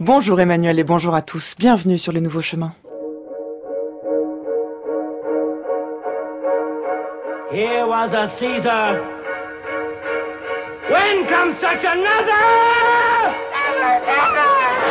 Bonjour Emmanuel et bonjour à tous. Bienvenue sur les nouveaux chemins. Here was a Caesar. When comes such another? Never, never!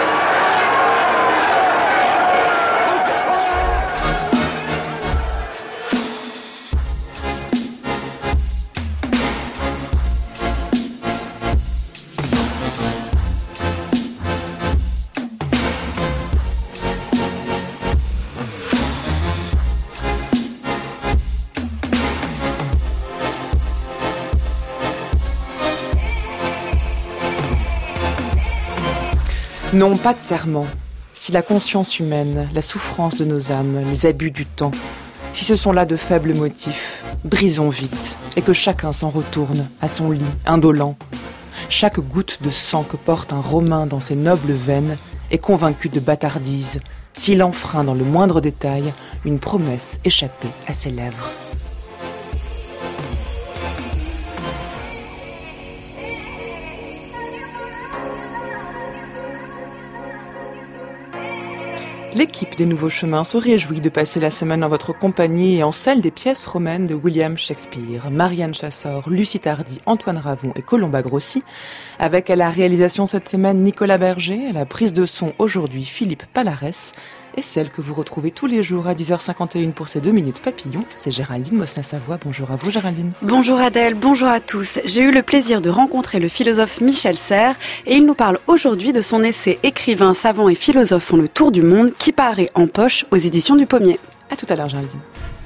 Non, pas de serment. Si la conscience humaine, la souffrance de nos âmes, les abus du temps, si ce sont là de faibles motifs, brisons vite, et que chacun s'en retourne à son lit, indolent. Chaque goutte de sang que porte un Romain dans ses nobles veines est convaincu de bâtardise, s'il enfreint dans le moindre détail une promesse échappée à ses lèvres. L'équipe des Nouveaux Chemins se réjouit de passer la semaine en votre compagnie et en celle des pièces romaines de William Shakespeare. Marianne Chassor, Lucie Tardy, Antoine Ravon et Colomba Grossi. Avec à la réalisation cette semaine Nicolas Berger, à la prise de son aujourd'hui Philippe Palarès. Et celle que vous retrouvez tous les jours à 10h51 pour ces 2 minutes papillons, c'est Géraldine Mosna-Savoie. Bonjour à vous Géraldine. Bonjour Adèle, bonjour à tous. J'ai eu le plaisir de rencontrer le philosophe Michel Serres et il nous parle aujourd'hui de son essai Écrivains, savants et philosophes font le tour du monde qui paraît en poche aux éditions du Pommier. À tout à l'heure Géraldine.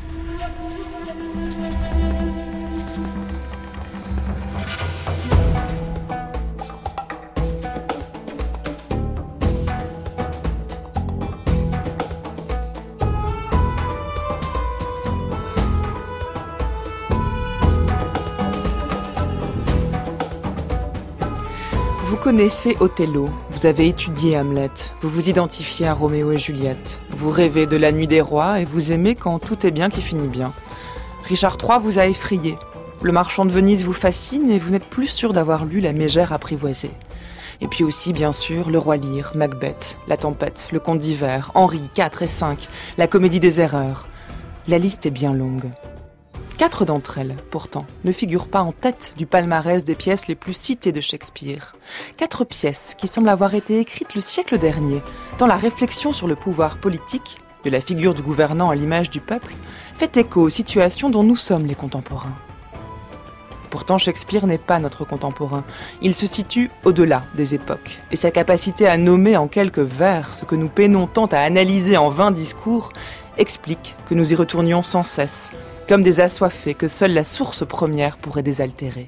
Vous connaissez Othello, vous avez étudié Hamlet, vous vous identifiez à Roméo et Juliette, vous rêvez de la nuit des rois et vous aimez quand tout est bien qui finit bien. Richard III vous a effrayé, le marchand de Venise vous fascine et vous n'êtes plus sûr d'avoir lu la mégère apprivoisée. Et puis aussi, bien sûr, le roi Lear, Macbeth, la tempête, le conte d'hiver, Henri IV et V, la comédie des erreurs. La liste est bien longue. 4 d'entre elles, pourtant, ne figurent pas en tête du palmarès des pièces les plus citées de Shakespeare. 4 pièces qui semblent avoir été écrites le siècle dernier, tant la réflexion sur le pouvoir politique, de la figure du gouvernant à l'image du peuple, fait écho aux situations dont nous sommes les contemporains. Pourtant, Shakespeare n'est pas notre contemporain. Il se situe au-delà des époques. Et sa capacité à nommer en quelques vers ce que nous peinons tant à analyser en vains discours explique que nous y retournions sans cesse, comme des assoiffés que seule la source première pourrait désaltérer.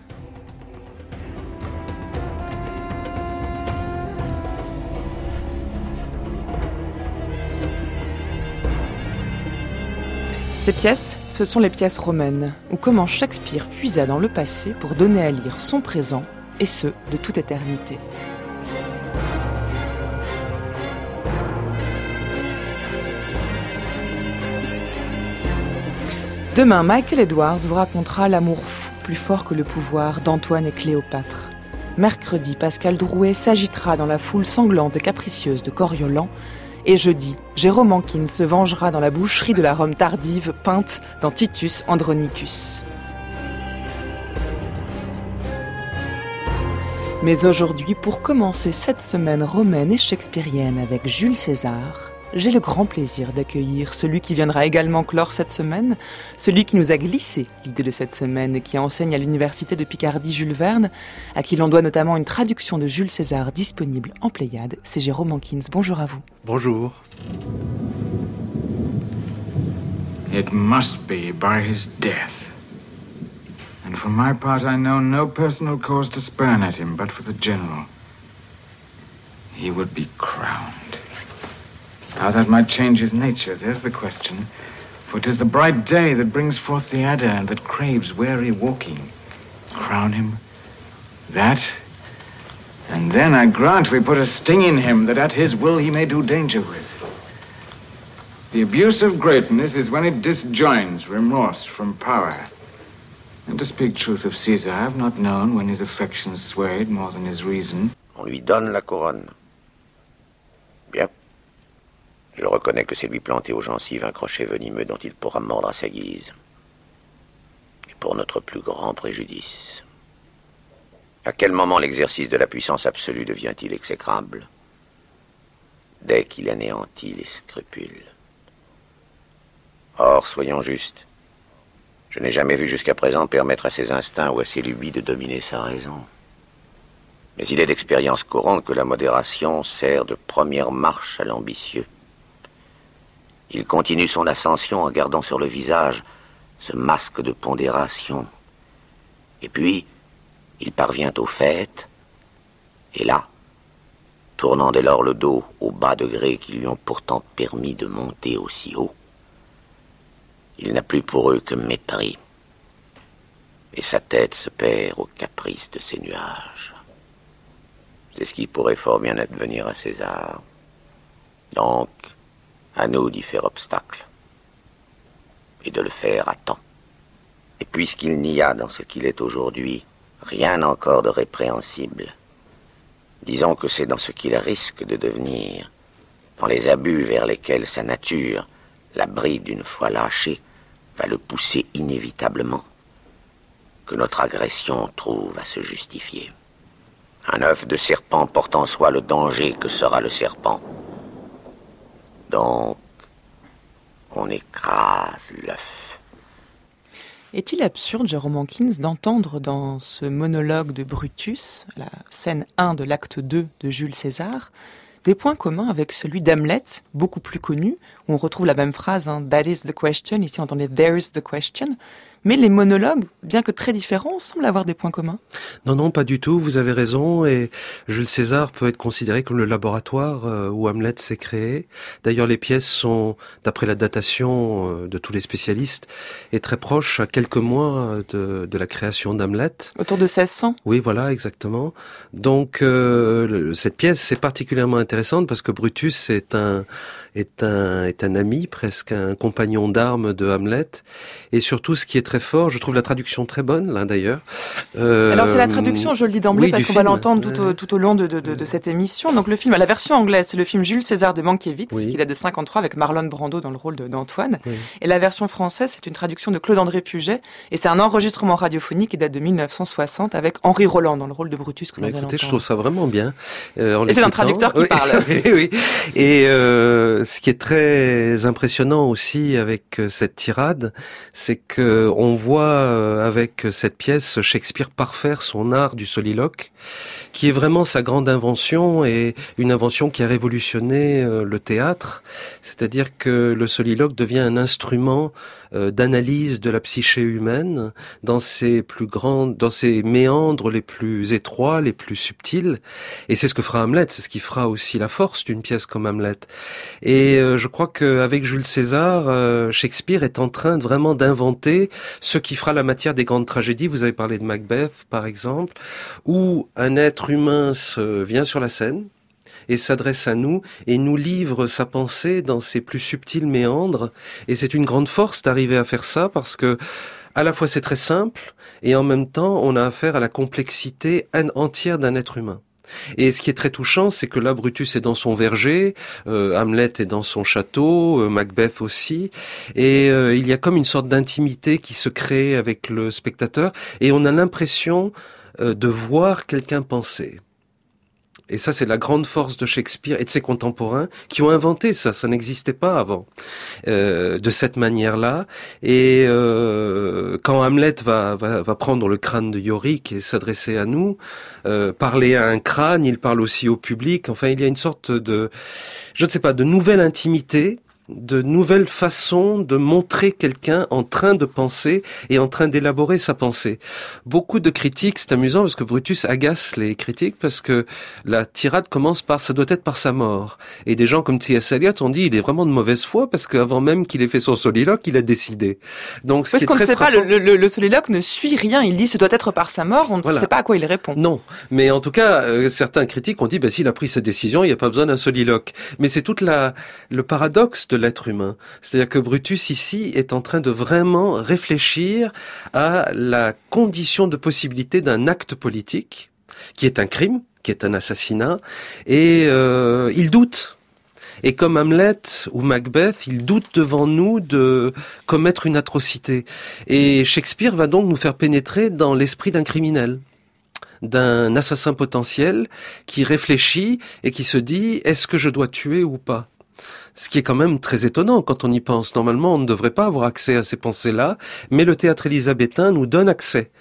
Ces pièces, ce sont les pièces romaines, où comment Shakespeare puisa dans le passé pour donner à lire son présent, et ce, de toute éternité. Demain, Michael Edwards vous racontera l'amour fou, plus fort que le pouvoir, d'Antoine et Cléopâtre. Mercredi, Pascal Drouet s'agitera dans la foule sanglante et capricieuse de Coriolan. Et jeudi, Jérôme Anquin se vengera dans la boucherie de la Rome tardive peinte dans Titus Andronicus. Mais aujourd'hui, pour commencer cette semaine romaine et shakespearienne avec Jules César, j'ai le grand plaisir d'accueillir celui qui viendra également clore cette semaine, celui qui nous a glissé l'idée de cette semaine et qui enseigne à l'université de Picardie Jules Verne, à qui l'on doit notamment une traduction de Jules César disponible en Pléiade. C'est Jérôme Anquin. Bonjour à vous. Bonjour. It must be by his death. And for my part, I know no personal cause to spurn at him, but for the general. He would be crowned. How that might change his nature, there's the question. For 'tis the bright day that brings forth the adder and that craves weary walking. Crown him, that, and then I grant we put a sting in him that at his will he may do danger with. The abuse of greatness is when it disjoins remorse from power. And to speak truth of Caesar, I have not known when his affections swayed more than his reason. On lui donne la couronne. reconnaît que c'est lui planter aux gencives un crochet venimeux dont il pourra mordre à sa guise. Et pour notre plus grand préjudice. À quel moment l'exercice de la puissance absolue devient-il exécrable? Dès qu'il anéantit les scrupules. Or, soyons justes, je n'ai jamais vu jusqu'à présent permettre à ses instincts ou à ses lubies de dominer sa raison. Mais il est d'expérience courante que la modération sert de première marche à l'ambitieux. Il continue son ascension en gardant sur le visage ce masque de pondération. Et puis, il parvient au fait, et là, tournant dès lors le dos aux bas degrés qui lui ont pourtant permis de monter aussi haut, il n'a plus pour eux que mépris, et sa tête se perd aux caprices de ses nuages. C'est ce qui pourrait fort bien advenir à César. Donc, à nous d'y faire obstacle, et de le faire à temps. Et puisqu'il n'y a dans ce qu'il est aujourd'hui rien encore de répréhensible, disons que c'est dans ce qu'il risque de devenir, dans les abus vers lesquels sa nature, la bride une fois lâchée, va le pousser inévitablement, que notre agression trouve à se justifier. Un œuf de serpent porte en soi le danger que sera le serpent. Donc, on écrase l'œuf. Est-il absurde, Jérôme Hankins, d'entendre dans ce monologue de Brutus, la scène 1 de l'acte 2 de Jules César, des points communs avec celui d'Hamlet, beaucoup plus connu, où on retrouve la même phrase, That is the question, ici on entendait There is the question, mais les monologues, bien que très différents, semblent avoir des points communs. Non, pas du tout, vous avez raison, et Jules César peut être considéré comme le laboratoire où Hamlet s'est créé. D'ailleurs, les pièces sont, d'après la datation de tous les spécialistes, est très proche, à quelques mois de la création d'Hamlet. Autour de 1600 ? Oui, voilà, exactement. Donc, cette pièce est particulièrement intéressante parce que Brutus est un ami, presque un compagnon d'armes de Hamlet, et surtout ce qui est très fort, je trouve la traduction très bonne, là d'ailleurs. Alors c'est la traduction, je le dis d'emblée, oui, parce qu'on va l'entendre tout au long de cette émission. Donc le film, la version anglaise, c'est le film Jules César de Mankiewicz, qui date de 53 avec Marlon Brando dans le rôle d'Antoine. Oui. Et la version française, c'est une traduction de Claude-André Puget, et c'est un enregistrement radiophonique qui date de 1960 avec Henri Roland dans le rôle de Brutus que l'on vient d'entendre. Écoutez, je trouve ça vraiment bien. Et c'est un traducteur qui parle. Oui. Et ce qui est très impressionnant aussi avec cette tirade, c'est que on voit avec cette pièce Shakespeare parfaire son art du soliloque, qui est vraiment sa grande invention et une invention qui a révolutionné le théâtre. C'est-à-dire que le soliloque devient un instrument d'analyse de la psyché humaine dans ses méandres les plus étroits, les plus subtils. Et c'est ce que fera Hamlet, c'est ce qui fera aussi la force d'une pièce comme Hamlet. Et je crois qu'avec Jules César, Shakespeare est en train vraiment d'inventer ce qui fera la matière des grandes tragédies. Vous avez parlé de Macbeth, par exemple, où un être humain vient sur la scène et s'adresse à nous et nous livre sa pensée dans ses plus subtils méandres. Et c'est une grande force d'arriver à faire ça parce que à la fois c'est très simple et en même temps on a affaire à la complexité entière d'un être humain. Et ce qui est très touchant, c'est que là, Brutus est dans son verger, Hamlet est dans son château, Macbeth aussi, et il y a comme une sorte d'intimité qui se crée avec le spectateur, et on a l'impression de voir quelqu'un penser. Et ça, c'est la grande force de Shakespeare et de ses contemporains qui ont inventé ça. Ça n'existait pas avant, de cette manière-là. Et quand Hamlet va prendre le crâne de Yorick et s'adresser à nous, parler à un crâne, il parle aussi au public. Enfin, il y a une sorte de, je ne sais pas, de nouvelle intimité, de nouvelles façons de montrer quelqu'un en train de penser et en train d'élaborer sa pensée. Beaucoup de critiques, c'est amusant parce que Brutus agace les critiques parce que la tirade commence par « ça doit être par sa mort ». Et des gens comme T.S. Eliot ont dit « il est vraiment de mauvaise foi parce qu'avant même qu'il ait fait son soliloque, il a décidé ». Donc, parce qu'on ne sait pas, le soliloque ne suit rien, il dit « ce doit être par sa mort », on ne sait pas à quoi il répond. Non, mais en tout cas, certains critiques ont dit « s'il a pris sa décision, il n'y a pas besoin d'un soliloque ». Mais c'est toute le paradoxe de l'être humain. C'est-à-dire que Brutus, ici, est en train de vraiment réfléchir à la condition de possibilité d'un acte politique, qui est un crime, qui est un assassinat, et il doute. Et comme Hamlet ou Macbeth, il doute devant nous de commettre une atrocité. Et Shakespeare va donc nous faire pénétrer dans l'esprit d'un criminel, d'un assassin potentiel qui réfléchit et qui se dit « est-ce que je dois tuer ou pas ?» Ce qui est quand même très étonnant quand on y pense. Normalement, on ne devrait pas avoir accès à ces pensées-là, mais le théâtre élisabétain nous donne accès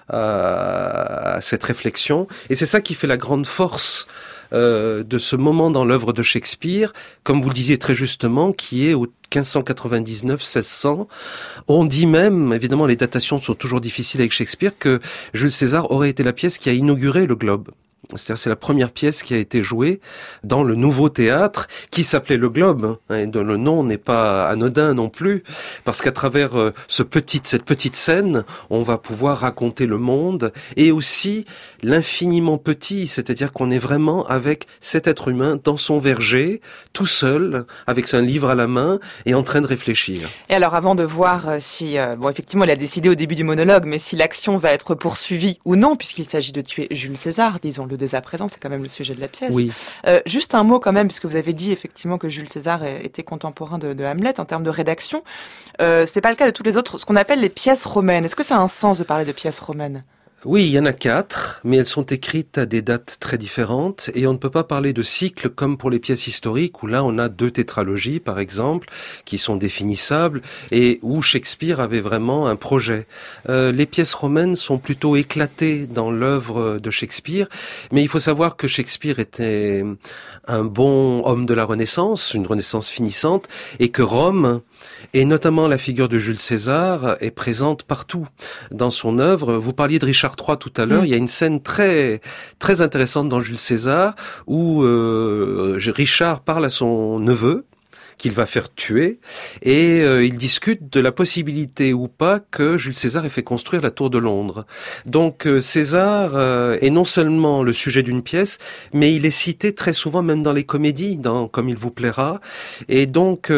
à cette réflexion. Et c'est ça qui fait la grande force de ce moment dans l'œuvre de Shakespeare, comme vous le disiez très justement, qui est au 1599-1600. On dit même, évidemment les datations sont toujours difficiles avec Shakespeare, que Jules César aurait été la pièce qui a inauguré le Globe. C'est-à-dire c'est la première pièce qui a été jouée dans le nouveau théâtre qui s'appelait le Globe, hein, et dont le nom n'est pas anodin non plus, parce qu'à travers cette petite scène, on va pouvoir raconter le monde et aussi l'infiniment petit, c'est-à-dire qu'on est vraiment avec cet être humain dans son verger, tout seul, avec un livre à la main et en train de réfléchir. Et alors avant de voir si, bon effectivement elle a décidé au début du monologue, mais si l'action va être poursuivie ou non, puisqu'il s'agit de tuer Jules César, disons-le dès à présent, c'est quand même le sujet de la pièce. Oui. Juste un mot quand même, puisque vous avez dit effectivement que Jules César était contemporain de Hamlet en termes de rédaction. C'est pas le cas de toutes les autres, ce qu'on appelle les pièces romaines. Est-ce que ça a un sens de parler de pièces romaines ? Oui, il y en a 4, mais elles sont écrites à des dates très différentes et on ne peut pas parler de cycle comme pour les pièces historiques où là on a 2 tétralogies par exemple qui sont définissables et où Shakespeare avait vraiment un projet. Les pièces romaines sont plutôt éclatées dans l'œuvre de Shakespeare, mais il faut savoir que Shakespeare était un bon homme de la Renaissance, une Renaissance finissante, et que Rome, et notamment la figure de Jules César, est présente partout dans son œuvre. Vous parliez de Richard III tout à l'heure, il y a une scène très très intéressante dans Jules César où Richard parle à son neveu qu'il va faire tuer et il discute de la possibilité ou pas que Jules César ait fait construire la tour de Londres. Donc César est non seulement le sujet d'une pièce, mais il est cité très souvent même dans les comédies, dans Comme il vous plaira, et donc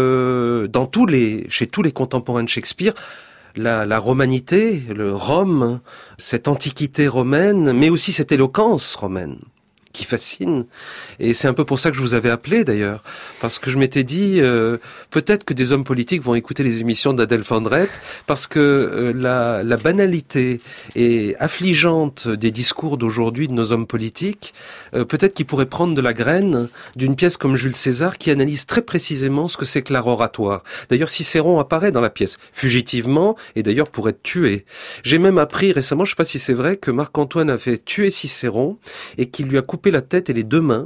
chez tous les contemporains de Shakespeare, la romanité, le Rome, cette antiquité romaine, mais aussi cette éloquence romaine qui fascine. Et c'est un peu pour ça que je vous avais appelé d'ailleurs, parce que je m'étais dit peut-être que des hommes politiques vont écouter les émissions d'Adèle Fandrette, parce que la banalité et affligeante des discours d'aujourd'hui de nos hommes politiques, peut-être qu'ils pourraient prendre de la graine d'une pièce comme Jules César qui analyse très précisément ce que c'est que l'art oratoire. D'ailleurs Cicéron apparaît dans la pièce fugitivement et d'ailleurs pour être tué. J'ai même appris récemment, je ne sais pas si c'est vrai, que Marc-Antoine avait tué Cicéron et qu'il lui a coupé la tête et les 2 mains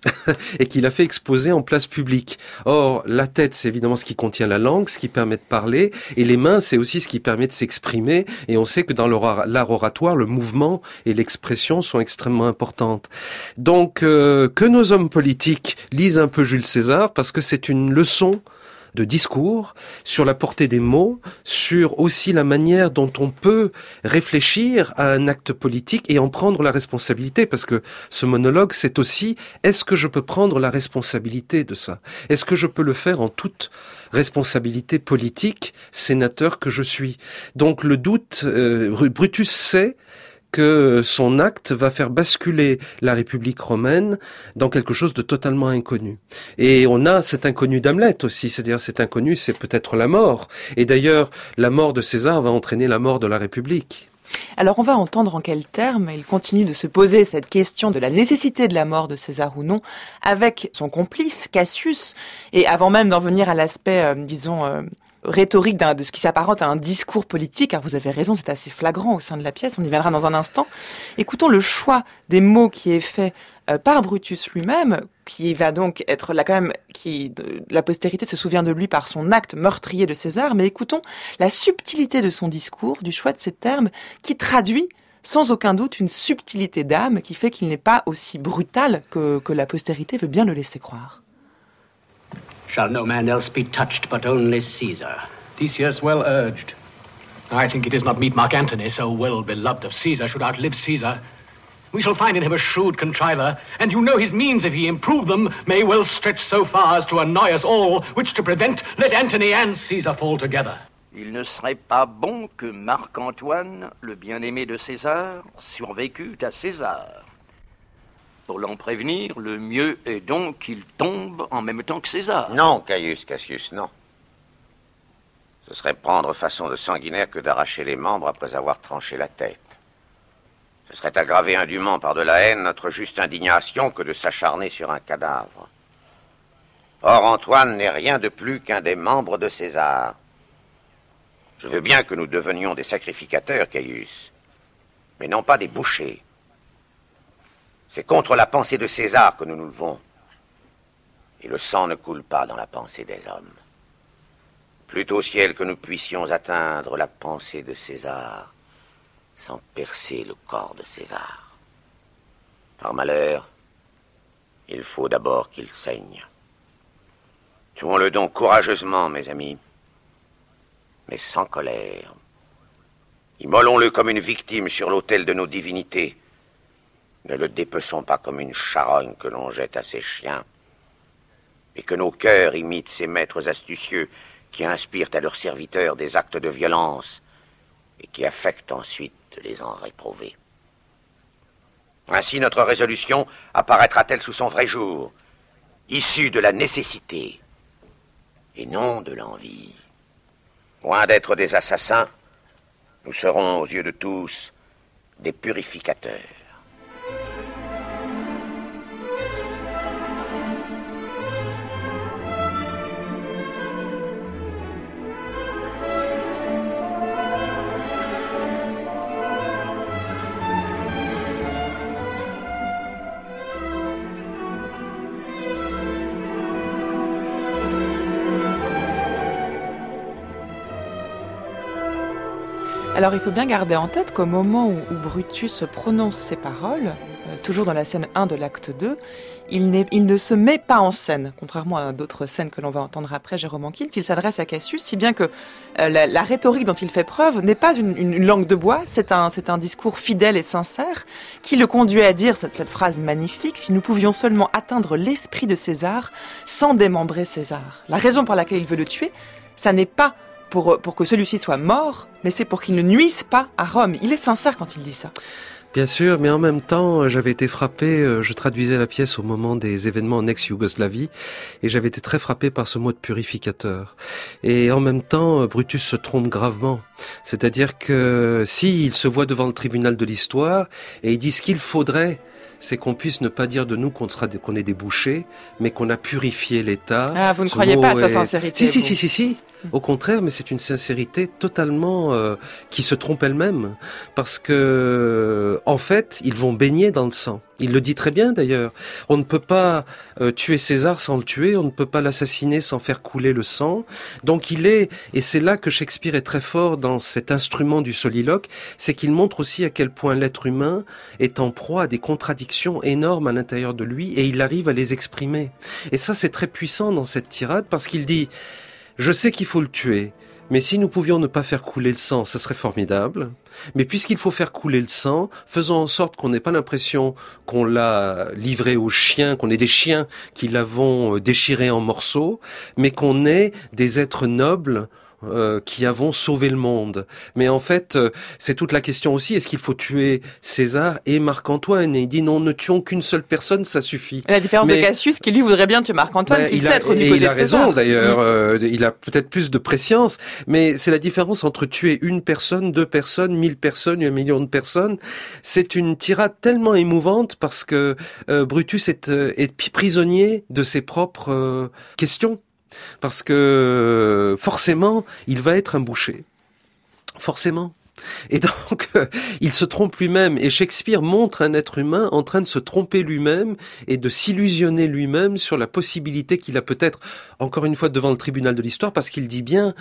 et qu'il a fait exposer en place publique. Or, la tête, c'est évidemment ce qui contient la langue, ce qui permet de parler, et les mains, c'est aussi ce qui permet de s'exprimer, et on sait que dans l'art oratoire, le mouvement et l'expression sont extrêmement importantes. Donc, que nos hommes politiques lisent un peu Jules César, parce que c'est une leçon de discours, sur la portée des mots, sur aussi la manière dont on peut réfléchir à un acte politique et en prendre la responsabilité, parce que ce monologue, c'est aussi, est-ce que je peux prendre la responsabilité de ça ? Est-ce que je peux le faire en toute responsabilité politique, sénateur que je suis ? Donc le doute, Brutus sait que son acte va faire basculer la République romaine dans quelque chose de totalement inconnu. Et on a cet inconnu d'Hamlet aussi, c'est-à-dire cet inconnu, c'est peut-être la mort. Et d'ailleurs, la mort de César va entraîner la mort de la République. Alors on va entendre en quels termes il continue de se poser cette question de la nécessité de la mort de César ou non avec son complice Cassius, et avant même d'en venir à l'aspect, rhétorique de ce qui s'apparente à un discours politique, car vous avez raison, c'est assez flagrant au sein de la pièce, on y viendra dans un instant. Écoutons le choix des mots qui est fait par Brutus lui-même, qui va donc être là quand même, la postérité se souvient de lui par son acte meurtrier de César, mais écoutons la subtilité de son discours, du choix de ces termes, qui traduit sans aucun doute une subtilité d'âme qui fait qu'il n'est pas aussi brutal que la postérité veut bien le laisser croire. Shall no man else be touched but only Caesar? Decius well urged. I think it is not meet Mark Antony, so well beloved of Caesar, should outlive Caesar. We shall find in him a shrewd contriver, and you know his means, if he improve them, may well stretch so far as to annoy us all, which to prevent, let Antony and Caesar fall together. Il ne serait pas bon que Marc-Antoine, le bien-aimé de César, survécût à César. Pour l'en prévenir, le mieux est donc qu'il tombe en même temps que César. Non, Caius Cassius, non. Ce serait prendre façon de sanguinaire que d'arracher les membres après avoir tranché la tête. Ce serait aggraver indûment par de la haine notre juste indignation que de s'acharner sur un cadavre. Or, Antoine n'est rien de plus qu'un des membres de César. Je veux bien que nous devenions des sacrificateurs, Caius, mais non pas des bouchers. C'est contre la pensée de César que nous nous levons. Et le sang ne coule pas dans la pensée des hommes. Plutôt au ciel que nous puissions atteindre la pensée de César sans percer le corps de César. Par malheur, il faut d'abord qu'il saigne. Tuons-le donc courageusement, mes amis, mais sans colère. Immolons-le comme une victime sur l'autel de nos divinités. Ne le dépeçons pas comme une charogne que l'on jette à ses chiens, et que nos cœurs imitent ces maîtres astucieux qui inspirent à leurs serviteurs des actes de violence et qui affectent ensuite de les en réprouver. Ainsi notre résolution apparaîtra-t-elle sous son vrai jour, issue de la nécessité et non de l'envie. Loin d'être des assassins, nous serons aux yeux de tous des purificateurs. Alors il faut bien garder en tête qu'au moment où Brutus prononce ces paroles, toujours dans la scène 1 de l'acte 2, il ne se met pas en scène, contrairement à d'autres scènes que l'on va entendre après Jérôme Ankins. Il s'adresse à Cassius, si bien que la rhétorique dont il fait preuve n'est pas une langue de bois, c'est un discours fidèle et sincère qui le conduit à dire cette phrase magnifique: si nous pouvions seulement atteindre l'esprit de César sans démembrer César. La raison pour laquelle il veut le tuer, ça n'est pas pour que celui-ci soit mort, mais c'est pour qu'il ne nuise pas à Rome. Il est sincère quand il dit ça. Bien sûr, mais en même temps, j'avais été frappé, je traduisais la pièce au moment des événements en ex-Yougoslavie, et j'avais été très frappé par ce mot de purificateur. Et en même temps, Brutus se trompe gravement. C'est-à-dire que il se voit devant le tribunal de l'histoire, et il dit ce qu'il faudrait, c'est qu'on puisse ne pas dire de nous qu'on est des bouchers, mais qu'on a purifié l'État. Ah, vous ne croyez pas à sa sincérité? Si. Au contraire, mais c'est une sincérité totalement qui se trompe elle-même, parce que en fait, ils vont baigner dans le sang. Il le dit très bien d'ailleurs. On ne peut pas tuer César sans le tuer, on ne peut pas l'assassiner sans faire couler le sang. Donc et c'est là que Shakespeare est très fort dans cet instrument du soliloque, c'est qu'il montre aussi à quel point l'être humain est en proie à des contradictions énormes à l'intérieur de lui, et il arrive à les exprimer. Et ça, c'est très puissant dans cette tirade, parce qu'il dit: je sais qu'il faut le tuer, mais si nous pouvions ne pas faire couler le sang, ce serait formidable. Mais puisqu'il faut faire couler le sang, faisons en sorte qu'on n'ait pas l'impression qu'on l'a livré aux chiens, qu'on est des chiens qui l'avons déchiré en morceaux, mais qu'on est des êtres nobles qui avons sauvé le monde. Mais en fait, c'est toute la question aussi, est-ce qu'il faut tuer César et Marc-Antoine? Et il dit non, ne tuons qu'une seule personne, ça suffit. Et la différence de Cassius, qui lui voudrait bien tuer Marc-Antoine, qu'il sait être du côté de César. Il a raison d'ailleurs, il a peut-être plus de prescience, mais c'est la différence entre tuer une personne, 2 personnes, 1000 personnes, 1 million de personnes. C'est une tirade tellement émouvante parce que Brutus est prisonnier de ses propres questions. Parce que forcément, il va être un boucher. Forcément. Et donc, il se trompe lui-même. Et Shakespeare montre un être humain en train de se tromper lui-même et de s'illusionner lui-même sur la possibilité qu'il a peut-être, encore une fois, devant le tribunal de l'histoire, parce qu'il dit bien,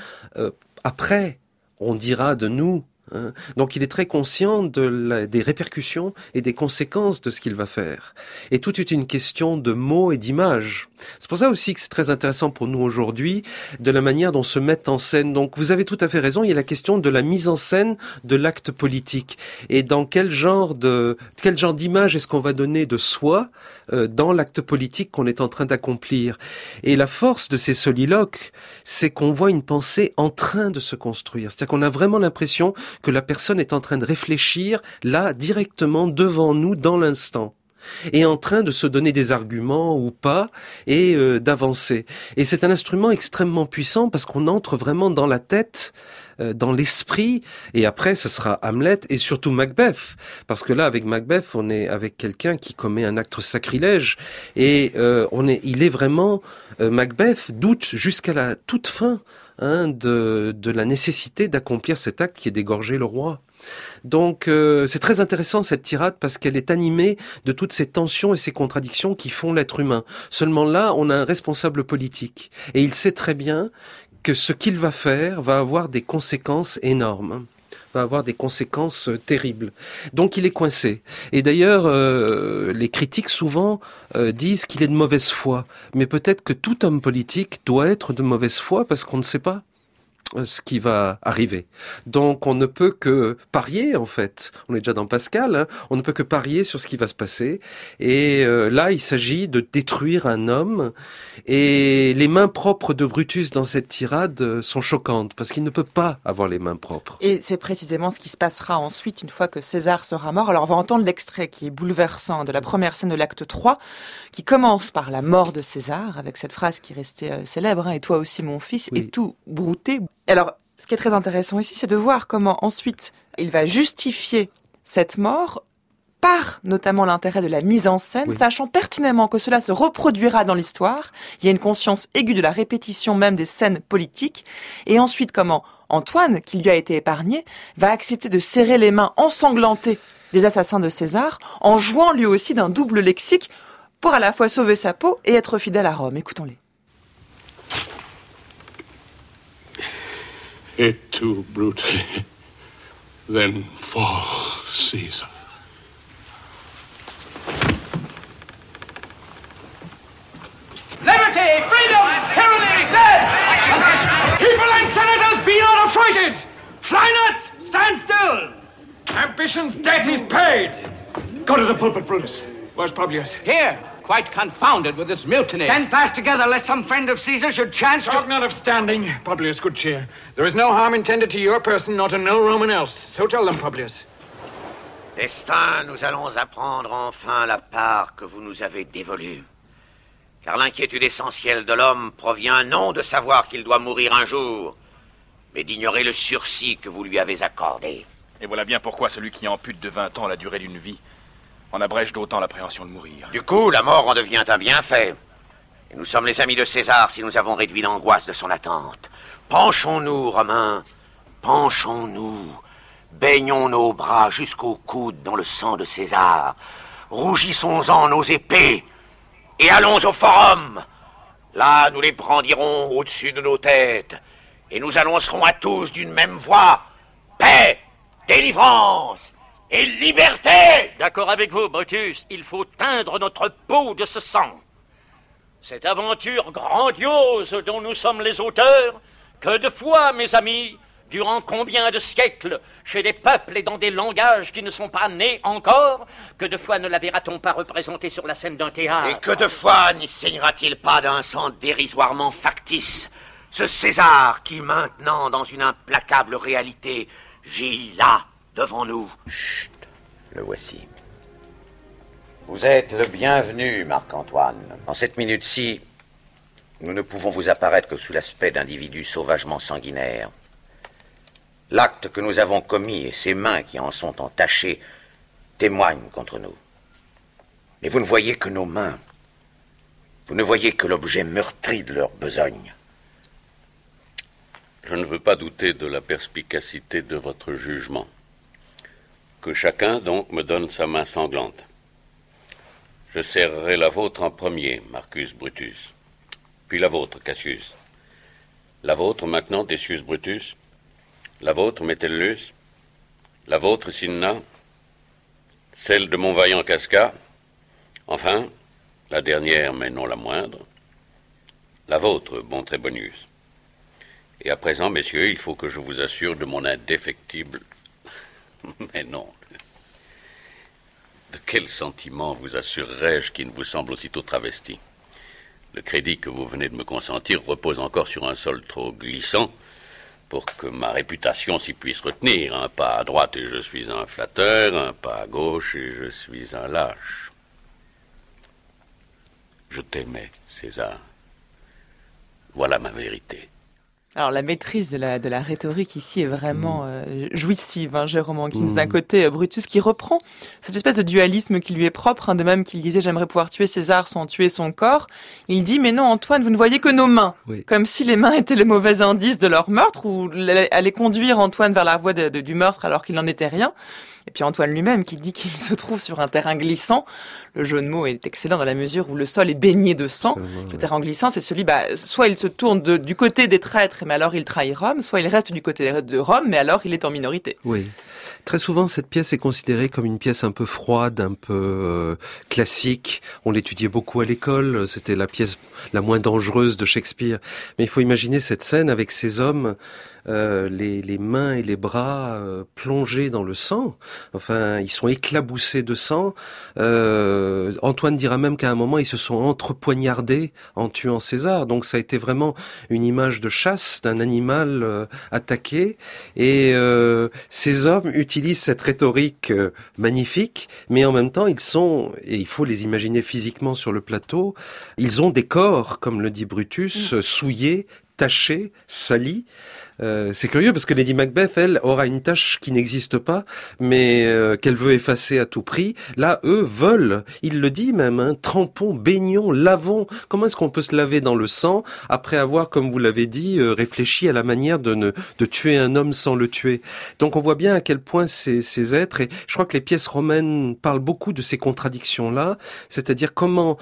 après, on dira de nous. Donc il est très conscient des répercussions et des conséquences de ce qu'il va faire. Et tout est une question de mots et d'images. C'est pour ça aussi que c'est très intéressant pour nous aujourd'hui, de la manière dont se mettent en scène. Donc vous avez tout à fait raison, il y a la question de la mise en scène de l'acte politique. Et dans quel genre d'image est-ce qu'on va donner de soi dans l'acte politique qu'on est en train d'accomplir. Et la force de ces soliloques, c'est qu'on voit une pensée en train de se construire. C'est-à-dire qu'on a vraiment l'impression que la personne est en train de réfléchir là, directement devant nous, dans l'instant. est en train de se donner des arguments ou pas et d'avancer. Et c'est un instrument extrêmement puissant parce qu'on entre vraiment dans la tête, dans l'esprit, et après ce sera Hamlet et surtout Macbeth, parce que là avec Macbeth on est avec quelqu'un qui commet un acte sacrilège et il est vraiment Macbeth doute jusqu'à la toute fin de la nécessité d'accomplir cet acte qui est d'égorger le roi. Donc c'est très intéressant cette tirade parce qu'elle est animée de toutes ces tensions et ces contradictions qui font l'être humain. Seulement là, on a un responsable politique et il sait très bien que ce qu'il va faire va avoir des conséquences énormes, va avoir des conséquences terribles. Donc il est coincé. Et d'ailleurs, les critiques souvent disent qu'il est de mauvaise foi. Mais peut-être que tout homme politique doit être de mauvaise foi parce qu'on ne sait pas ce qui va arriver. Donc on ne peut que parier en fait. On est déjà dans Pascal, on ne peut que parier sur ce qui va se passer. Et là, il s'agit de détruire un homme. Et les mains propres de Brutus dans cette tirade sont choquantes parce qu'il ne peut pas avoir les mains propres. Et c'est précisément ce qui se passera ensuite une fois que César sera mort. Alors on va entendre l'extrait qui est bouleversant de la première scène de l'acte 3 qui commence par la mort de César avec cette phrase qui est restée célèbre, et toi aussi mon fils, oui. Et tout brouté. Alors, ce qui est très intéressant ici, c'est de voir comment ensuite il va justifier cette mort par notamment l'intérêt de la mise en scène, oui. Sachant pertinemment que cela se reproduira dans l'histoire. Il y a une conscience aiguë de la répétition même des scènes politiques. Et ensuite, comment Antoine, qui lui a été épargné, va accepter de serrer les mains ensanglantées des assassins de César, en jouant lui aussi d'un double lexique pour à la fois sauver sa peau et être fidèle à Rome. Écoutons-les. Et tu, Brute, then fall, Caesar. Liberty, freedom, tyranny, death! People and senators, be not affrighted! Fly not! Stand still! Ambition's debt is paid! Go to the pulpit, Brutus. Where's Publius? Here, quite confounded with its mutiny. Stand fast together, lest some friend of Caesar should chance Talk not of standing. Publius, good cheer. There is no harm intended to your person, nor to no Roman else. So tell them, Publius. Destin, nous allons apprendre enfin la part que vous nous avez dévolue. Car l'inquiétude essentielle de l'homme provient non de savoir qu'il doit mourir un jour, mais d'ignorer le sursis que vous lui avez accordé. Et voilà bien pourquoi celui qui ampute de 20 ans la durée d'une vie en abrège d'autant l'appréhension de mourir. Du coup, la mort en devient un bienfait. Et nous sommes les amis de César si nous avons réduit l'angoisse de son attente. Penchons-nous, Romains, penchons-nous. Baignons nos bras jusqu'au coude dans le sang de César. Rougissons-en nos épées. Et allons au forum. Là, nous les brandirons au-dessus de nos têtes. Et nous annoncerons à tous d'une même voix paix, délivrance et liberté. D'accord avec vous, Brutus. Il faut teindre notre peau de ce sang. Cette aventure grandiose dont nous sommes les auteurs, que de fois, mes amis, durant combien de siècles, chez des peuples et dans des langages qui ne sont pas nés encore, que de fois ne la verra-t-on pas représentée sur la scène d'un théâtre? Et que de fois n'y saignera-t-il pas d'un sang dérisoirement factice, ce César qui, maintenant, dans une implacable réalité, gît là, devant nous. Chut, le voici. Vous êtes le bienvenu, Marc-Antoine. En cette minute-ci, nous ne pouvons vous apparaître que sous l'aspect d'individus sauvagement sanguinaires. L'acte que nous avons commis et ces mains qui en sont entachées témoignent contre nous. Mais vous ne voyez que nos mains. Vous ne voyez que l'objet meurtri de leur besogne. Je ne veux pas douter de la perspicacité de votre jugement. Que chacun, donc, me donne sa main sanglante. Je serrerai la vôtre en premier, Marcus Brutus. Puis la vôtre, Cassius. La vôtre, maintenant, Decius Brutus. La vôtre, Metellus. La vôtre, Cinna. Celle de mon vaillant Casca. Enfin, la dernière, mais non la moindre. La vôtre, bon Trébonius. Et à présent, messieurs, il faut que je vous assure de mon indéfectible... Mais non. De quel sentiment vous assurerais-je qui ne vous semble aussitôt travesti? Le crédit que vous venez de me consentir repose encore sur un sol trop glissant pour que ma réputation s'y puisse retenir. Un pas à droite et je suis un flatteur, un pas à gauche et je suis un lâche. Je t'aimais, César. Voilà ma vérité. Alors la maîtrise de la rhétorique ici est vraiment jouissive, Jérôme Hankins. D'un côté, Brutus qui reprend cette espèce de dualisme qui lui est propre, de même qu'il disait « j'aimerais pouvoir tuer César sans tuer son corps ». Il dit « mais non Antoine, vous ne voyez que nos mains ». Comme si les mains étaient le mauvais indice de leur meurtre ou allaient conduire Antoine vers la voie du meurtre alors qu'il n'en était rien. Et puis Antoine lui-même qui dit qu'il se trouve sur un terrain glissant. Le jeu de mots est excellent dans la mesure où le sol est baigné de sang. Le terrain glissant, c'est celui, soit il se tourne du côté des traîtres, mais alors il trahit Rome, soit il reste du côté de Rome, mais alors il est en minorité. Oui. Très souvent, cette pièce est considérée comme une pièce un peu froide, un peu classique. On l'étudiait beaucoup à l'école. C'était la pièce la moins dangereuse de Shakespeare. Mais il faut imaginer cette scène avec ces hommes, les mains et les bras plongés dans le sang. Enfin, ils sont éclaboussés de sang. Antoine dira même qu'à un moment, ils se sont entrepoignardés en tuant César. Donc ça a été vraiment une image de chasse d'un animal attaqué. Et ces hommes utilisent cette rhétorique magnifique, mais en même temps, ils sont, et il faut les imaginer physiquement sur le plateau, ils ont des corps, comme le dit Brutus, souillés, tachés, salis. C'est curieux parce que Lady Macbeth, elle, aura une tâche qui n'existe pas, mais qu'elle veut effacer à tout prix. Là, eux veulent, il le dit même, trempons, baignons, lavons. Comment est-ce qu'on peut se laver dans le sang après avoir, comme vous l'avez dit, réfléchi à la manière de tuer un homme sans le tuer? Donc on voit bien à quel point ces êtres, et je crois que les pièces romaines parlent beaucoup de ces contradictions-là, c'est-à-dire comment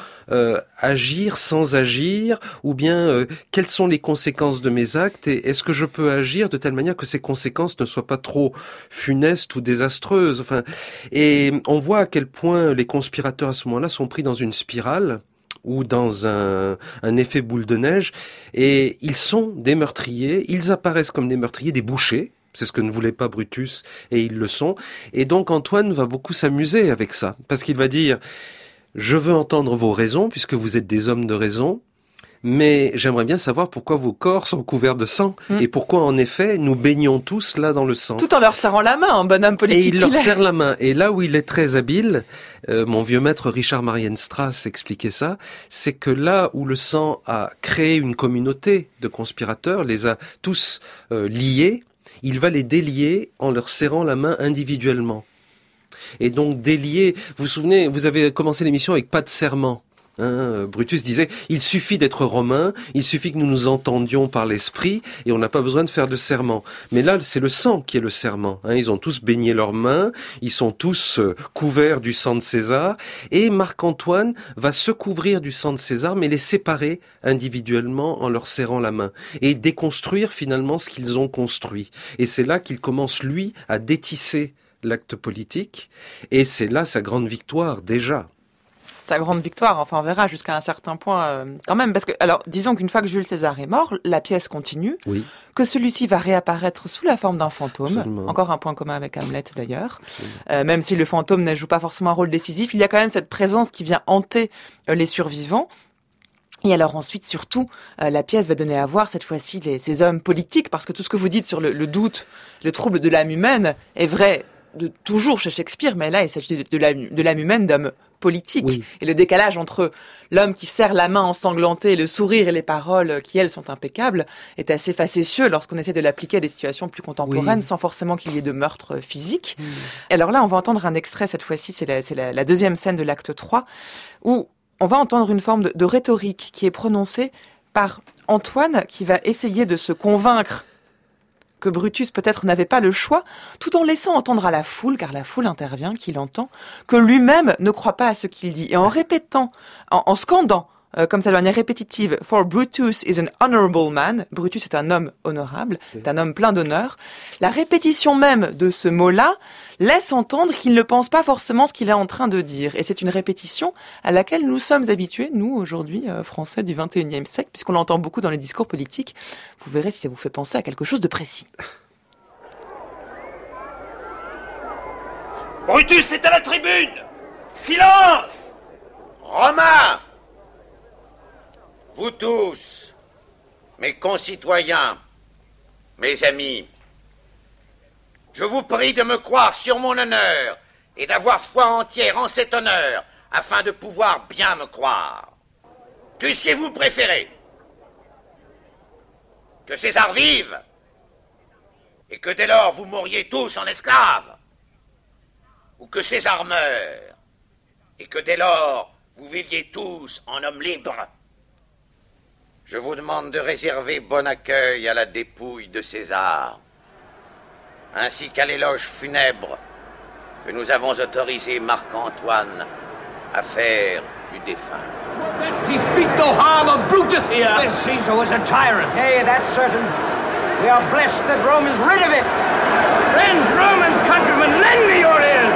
agir sans agir, ou bien quelles sont les conséquences de mes actes, et est-ce que je peux agir de telle manière que ces conséquences ne soient pas trop funestes ou désastreuses. Enfin, et on voit à quel point les conspirateurs à ce moment-là sont pris dans une spirale ou dans un effet boule de neige, et ils sont des meurtriers, ils apparaissent comme des meurtriers, des bouchers. C'est ce que ne voulait pas Brutus, et ils le sont. Et donc Antoine va beaucoup s'amuser avec ça, parce qu'il va dire « Je veux entendre vos raisons, puisque vous êtes des hommes de raison, mais j'aimerais bien savoir pourquoi vos corps sont couverts de sang et pourquoi, en effet, nous baignons tous là dans le sang. » Tout en leur serrant la main, un bonhomme politique. Et il leur serre la main. Et là où il est très habile, mon vieux maître Richard Marienstrass expliquait ça, c'est que là où le sang a créé une communauté de conspirateurs, les a tous liés, il va les délier en leur serrant la main individuellement. Et donc délier, vous vous souvenez, vous avez commencé l'émission avec pas de serment. Brutus disait, il suffit d'être romain, il suffit que nous nous entendions par l'esprit et on n'a pas besoin de faire de serment. Mais là, c'est le sang qui est le serment. Ils ont tous baigné leurs mains, ils sont tous couverts du sang de César et Marc-Antoine va se couvrir du sang de César mais les séparer individuellement en leur serrant la main et déconstruire finalement ce qu'ils ont construit. Et c'est là qu'il commence, lui, à détisser l'acte politique et c'est là sa grande victoire déjà. Sa grande victoire, enfin on verra jusqu'à un certain point quand même, parce que, alors disons qu'une fois que Jules César est mort, la pièce continue, que celui-ci va réapparaître sous la forme d'un fantôme, encore un point commun avec Hamlet d'ailleurs, même si le fantôme ne joue pas forcément un rôle décisif, il y a quand même cette présence qui vient hanter les survivants. Et alors ensuite, surtout, la pièce va donner à voir cette fois-ci ces hommes politiques, parce que tout ce que vous dites sur le doute, le trouble de l'âme humaine est vrai toujours chez Shakespeare, mais là il s'agit de l'âme humaine d'hommes politiques. Oui. Et le décalage entre l'homme qui serre la main ensanglantée, le sourire et les paroles qui, elles, sont impeccables, est assez facétieux lorsqu'on essaie de l'appliquer à des situations plus contemporaines, sans forcément qu'il y ait de meurtre physique. Et alors là, on va entendre un extrait, cette fois-ci, c'est la deuxième scène de l'acte 3, où on va entendre une forme de rhétorique qui est prononcée par Antoine, qui va essayer de se convaincre que Brutus peut-être n'avait pas le choix, tout en laissant entendre à la foule, car la foule intervient, qu'il entend, que lui-même ne croit pas à ce qu'il dit. Et en répétant, en scandant, comme ça de manière répétitive, « For Brutus is an honorable man », Brutus est un homme honorable, est un homme plein d'honneur, la répétition même de ce mot-là laisse entendre qu'il ne pense pas forcément ce qu'il est en train de dire. Et c'est une répétition à laquelle nous sommes habitués, nous, aujourd'hui, Français du XXIe siècle, puisqu'on l'entend beaucoup dans les discours politiques. Vous verrez si ça vous fait penser à quelque chose de précis. Brutus est à la tribune! Silence! Romains! Vous tous, mes concitoyens, mes amis, je vous prie de me croire sur mon honneur et d'avoir foi entière en cet honneur afin de pouvoir bien me croire. Qu'eussiez-vous préféré? Que César vive et que dès lors vous mouriez tous en esclaves? Ou que César meure et que dès lors vous viviez tous en hommes libres? Je vous demande de réserver bon accueil à la dépouille de César, ainsi qu'à l'éloge funèbre que nous avons autorisé Marc-Antoine à faire du défunt. He speaks no harm of Brutus here. This Caesar was a tyrant. Hey, that's certain. We are blessed that Rome is rid of it. Friends, Romans, countrymen, lend me your ears.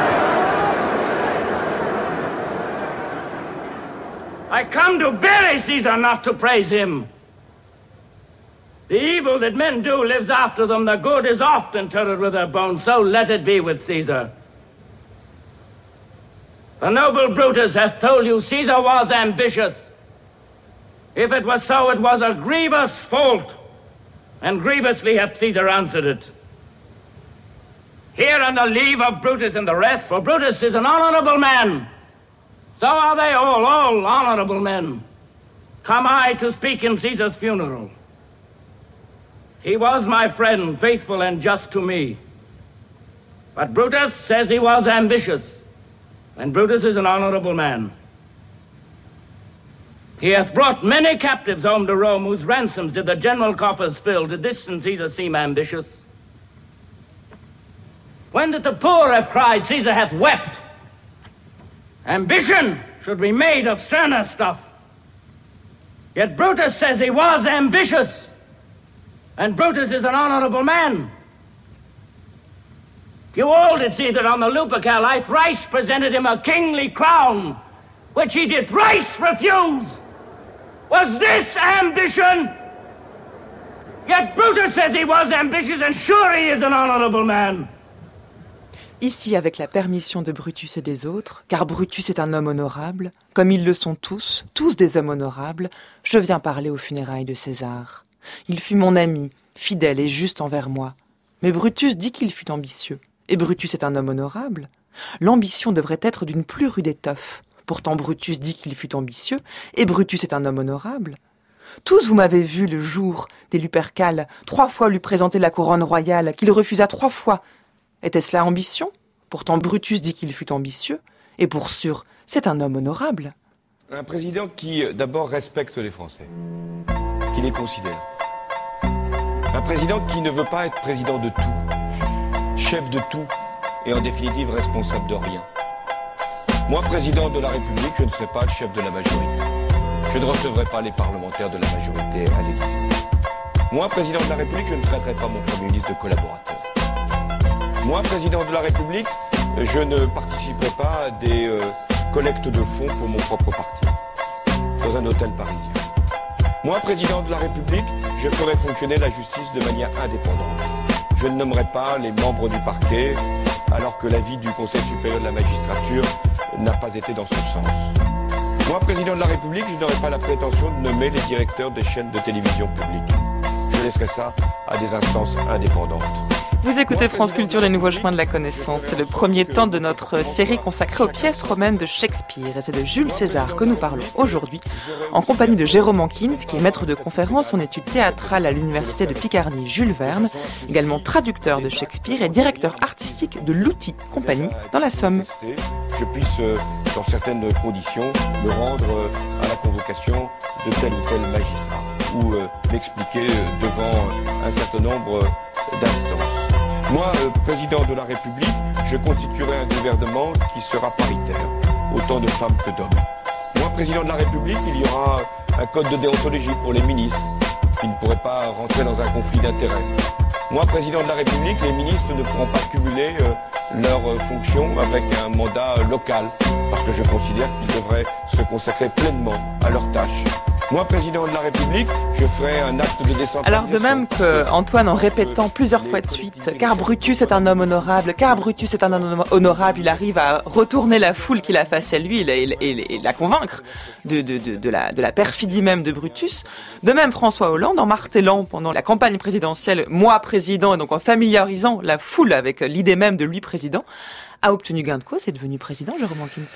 I come to bury Caesar, not to praise him. The evil that men do lives after them. The good is oft interred with their bones. So let it be with Caesar. The noble Brutus hath told you Caesar was ambitious. If it was so, it was a grievous fault, and grievously hath Caesar answered it. Here on the leave of Brutus and the rest, for Brutus is an honorable man. So are they all honorable men. Come I to speak in Caesar's funeral. He was my friend, faithful and just to me. But Brutus says he was ambitious, and Brutus is an honorable man. He hath brought many captives home to Rome, whose ransoms did the general coffers fill. Did this in Caesar seem ambitious? When did the poor have cried, Caesar hath wept? Ambition should be made of sterner stuff. Yet Brutus says he was ambitious, and Brutus is an honorable man. You all did see that on the Lupercal I thrice presented him a kingly crown, which he did thrice refuse. Was this ambition? Yet Brutus says he was ambitious, and sure he is an honorable man. Ici, avec la permission de Brutus et des autres, car Brutus est un homme honorable, comme ils le sont tous des hommes honorables, je viens parler aux funérailles de César. Il fut mon ami, fidèle et juste envers moi. Mais Brutus dit qu'il fut ambitieux. Et Brutus est un homme honorable. L'ambition devrait être d'une plus rude étoffe. Pourtant Brutus dit qu'il fut ambitieux, et Brutus est un homme honorable. Tous vous m'avez vu le jour des Lupercales, 3 fois lui présenter la couronne royale, qu'il refusa 3 fois. Était-ce là ambition? Pourtant Brutus dit qu'il fut ambitieux, et pour sûr, c'est un homme honorable. Un président qui d'abord respecte les Français, qui les considère. Un président qui ne veut pas être président de tout, chef de tout, et en définitive responsable de rien. Moi, président de la République, je ne serai pas le chef de la majorité. Je ne recevrai pas les parlementaires de la majorité à l'Élysée. Moi, président de la République, je ne traiterai pas mon Premier ministre de collaborateur. Moi, président de la République, je ne participerai pas à des collectes de fonds pour mon propre parti, dans un hôtel parisien. Moi, président de la République, je ferai fonctionner la justice de manière indépendante. Je ne nommerai pas les membres du parquet, alors que l'avis du Conseil supérieur de la magistrature n'a pas été dans ce sens. Moi, président de la République, je n'aurai pas la prétention de nommer les directeurs des chaînes de télévision publiques. Je laisserai ça à des instances indépendantes. Vous écoutez France Culture, les nouveaux chemins de la connaissance. C'est le premier temps de notre série consacrée aux pièces romaines de Shakespeare. Et c'est de Jules César que nous parlons aujourd'hui, en compagnie de Jérôme Hankins, qui est maître de conférences en études théâtrales à l'université de Picardie Jules Verne, également traducteur de Shakespeare et directeur artistique de l'Outil Compagnie dans la Somme. Je puisse, dans certaines conditions, me rendre à la convocation de tel ou tel magistrat, ou m'expliquer devant un certain nombre d'instances. Moi, président de la République, je constituerai un gouvernement qui sera paritaire, autant de femmes que d'hommes. Moi, président de la République, il y aura un code de déontologie pour les ministres, qui ne pourraient pas rentrer dans un conflit d'intérêts. Moi, président de la République, les ministres ne pourront pas cumuler leurs fonctions avec un mandat local, parce que je considère qu'ils devraient se consacrer pleinement à leurs tâches. Moi, président de la République, je ferai un acte de décentralisation. Alors, de même que Antoine, en répétant plusieurs fois de suite, car Brutus est un homme honorable, car Brutus est un homme honorable, il arrive à retourner la foule qu'il a face à lui et la convaincre de la perfidie même de Brutus. De même, François Hollande, en martelant pendant la campagne présidentielle, moi président, et donc en familiarisant la foule avec l'idée même de lui président, a obtenu gain de cause et est devenu président, Jérôme Hankins.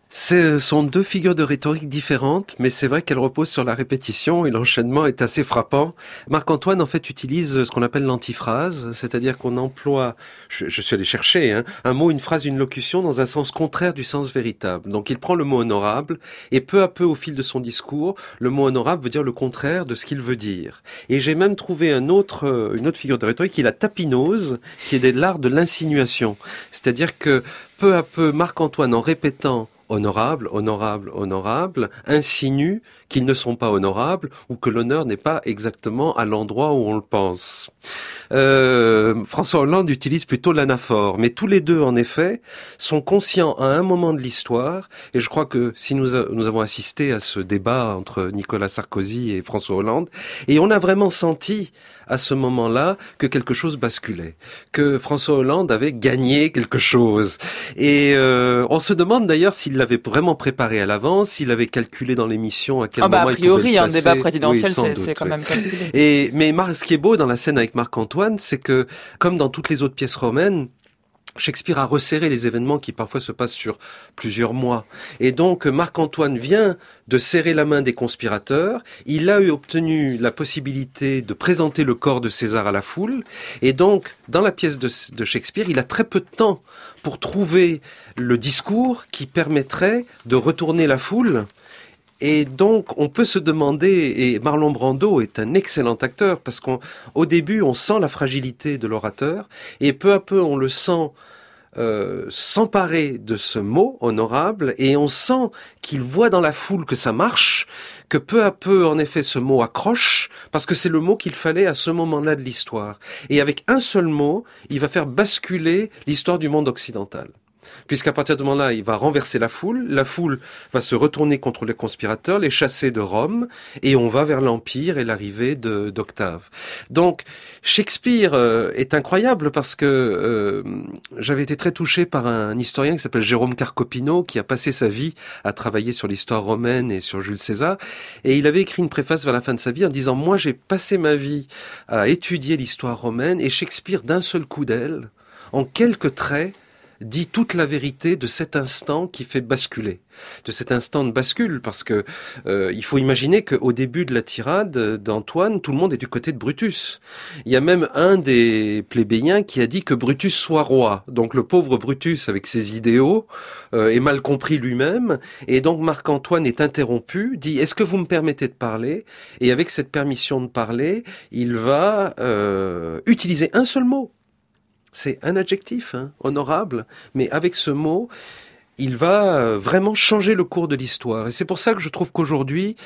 Ce sont deux figures de rhétorique différentes, mais c'est vrai qu'elles reposent sur la répétition et l'enchaînement est assez frappant. Marc-Antoine, en fait, utilise ce qu'on appelle l'antiphrase, c'est-à-dire qu'on emploie, je suis allé chercher, un mot, une phrase, une locution dans un sens contraire du sens véritable. Donc il prend le mot honorable et peu à peu, au fil de son discours, le mot honorable veut dire le contraire de ce qu'il veut dire. Et j'ai même trouvé une autre figure de rhétorique qui est la tapinose, qui est de l'art de l'insinuation. C'est-à-dire que peu à peu, Marc-Antoine, en répétant honorable, honorable, honorable, insinue qu'ils ne sont pas honorables ou que l'honneur n'est pas exactement à l'endroit où on le pense. François Hollande utilise plutôt l'anaphore, mais tous les deux, en effet, sont conscients à un moment de l'histoire, et je crois que si nous avons assisté à ce débat entre Nicolas Sarkozy et François Hollande, et on a vraiment senti à ce moment-là que quelque chose basculait, que François Hollande avait gagné quelque chose. Et on se demande d'ailleurs s'il l'avait vraiment préparé à l'avance, s'il avait calculé dans l'émission à quel moment a priori, il pouvait le placer. Un débat présidentiel, oui, c'est quand même calculé. Mais ce qui est beau dans la scène avec Marc-Antoine, c'est que, comme dans toutes les autres pièces romaines, Shakespeare a resserré les événements qui parfois se passent sur plusieurs mois. Et donc, Marc-Antoine vient de serrer la main des conspirateurs. Il a obtenu la possibilité de présenter le corps de César à la foule. Et donc, dans la pièce de Shakespeare, il a très peu de temps pour trouver le discours qui permettrait de retourner la foule. Et donc, on peut se demander, et Marlon Brando est un excellent acteur, parce qu'au début, on sent la fragilité de l'orateur, et peu à peu, on le sent s'emparer de ce mot honorable, et on sent qu'il voit dans la foule que ça marche, que peu à peu, en effet, ce mot accroche, parce que c'est le mot qu'il fallait à ce moment-là de l'histoire. Et avec un seul mot, il va faire basculer l'histoire du monde occidental. Puisqu'à partir de ce moment-là, il va renverser la foule va se retourner contre les conspirateurs, les chasser de Rome, et on va vers l'Empire et l'arrivée d'Octave. Donc, Shakespeare est incroyable parce que j'avais été très touché par un historien qui s'appelle Jérôme Carcopino, qui a passé sa vie à travailler sur l'histoire romaine et sur Jules César, et il avait écrit une préface vers la fin de sa vie en disant « Moi, j'ai passé ma vie à étudier l'histoire romaine, et Shakespeare, d'un seul coup d'aile, en quelques traits, dit toute la vérité de cet instant qui fait basculer, de cet instant de bascule, parce que il faut imaginer qu'au début de la tirade d'Antoine, tout le monde est du côté de Brutus. Il y a même un des plébéiens qui a dit que Brutus soit roi. Donc le pauvre Brutus, avec ses idéaux, est mal compris lui-même, et donc Marc-Antoine est interrompu, dit « Est-ce que vous me permettez de parler ?» Et avec cette permission de parler, il va utiliser un seul mot. C'est un adjectif, honorable, mais avec ce mot, il va vraiment changer le cours de l'histoire. Et c'est pour ça que je trouve qu'aujourd'hui,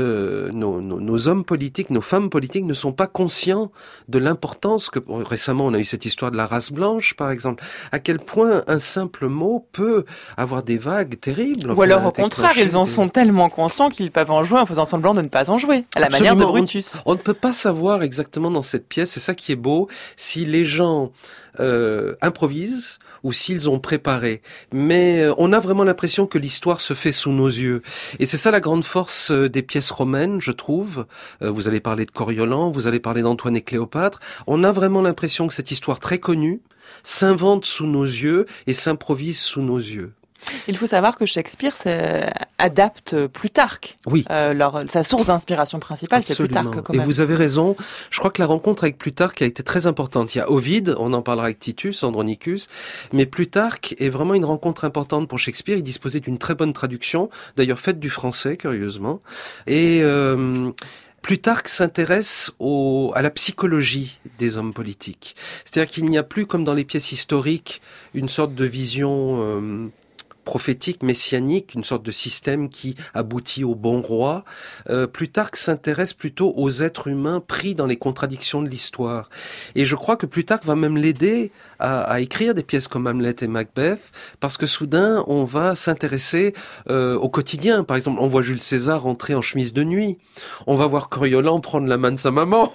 nos hommes politiques, nos femmes politiques ne sont pas conscients de l'importance que... Récemment, on a eu cette histoire de la race blanche, par exemple. À quel point un simple mot peut avoir des vagues terribles. Ou alors, au contraire, ils en sont tellement conscients qu'ils peuvent en jouer en faisant semblant de ne pas en jouer, à la manière de Brutus. On ne peut pas savoir exactement dans cette pièce, c'est ça qui est beau, si les gens improvisent ou s'ils ont préparé. Mais on a vraiment l'impression que l'histoire se fait sous nos yeux. Et c'est ça la grande force des pièces romaines, je trouve. Vous allez parler de Coriolan, vous allez parler d'Antoine et Cléopâtre. On a vraiment l'impression que cette histoire très connue s'invente sous nos yeux et s'improvise sous nos yeux. Il faut savoir que Shakespeare adapte Plutarque. Oui. Sa source d'inspiration principale, Absolument. C'est Plutarque quand même. Et vous avez raison. Je crois que la rencontre avec Plutarque a été très importante. Il y a Ovide, on en parlera avec Titus, Andronicus, mais Plutarque est vraiment une rencontre importante pour Shakespeare. Il disposait d'une très bonne traduction, d'ailleurs faite du français, curieusement. Et Plutarque s'intéresse à la psychologie des hommes politiques. C'est-à-dire qu'il n'y a plus, comme dans les pièces historiques, une sorte de vision prophétique, messianique, une sorte de système qui aboutit au bon roi. Plutarque s'intéresse plutôt aux êtres humains pris dans les contradictions de l'histoire. Et je crois que Plutarque va même l'aider à écrire des pièces comme Hamlet et Macbeth, parce que soudain, on va s'intéresser au quotidien. Par exemple, on voit Jules César rentrer en chemise de nuit. On va voir Coriolan prendre la main de sa maman.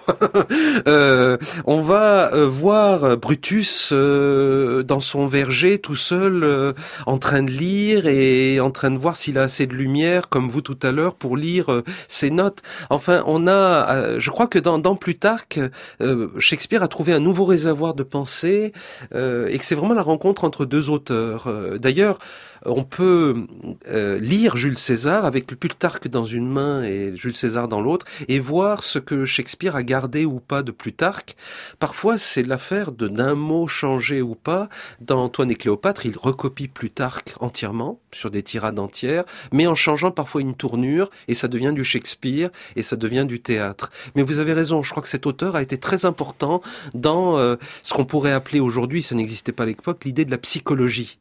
On va voir Brutus dans son verger, tout seul, en train de lire lire et en train de voir s'il a assez de lumière, comme vous tout à l'heure, pour lire ses notes. Enfin, je crois que dans Plutarque, Shakespeare a trouvé un nouveau réservoir de pensée et que c'est vraiment la rencontre entre deux auteurs. D'ailleurs, on peut lire Jules César avec Plutarque dans une main et Jules César dans l'autre et voir ce que Shakespeare a gardé ou pas de Plutarque. Parfois, c'est l'affaire d'un mot changé ou pas. Dans Antoine et Cléopâtre, il recopie Plutarque entièrement, sur des tirades entières, mais en changeant parfois une tournure, et ça devient du Shakespeare, et ça devient du théâtre. Mais vous avez raison, je crois que cet auteur a été très important dans ce qu'on pourrait appeler aujourd'hui, ça n'existait pas à l'époque, l'idée de la psychologie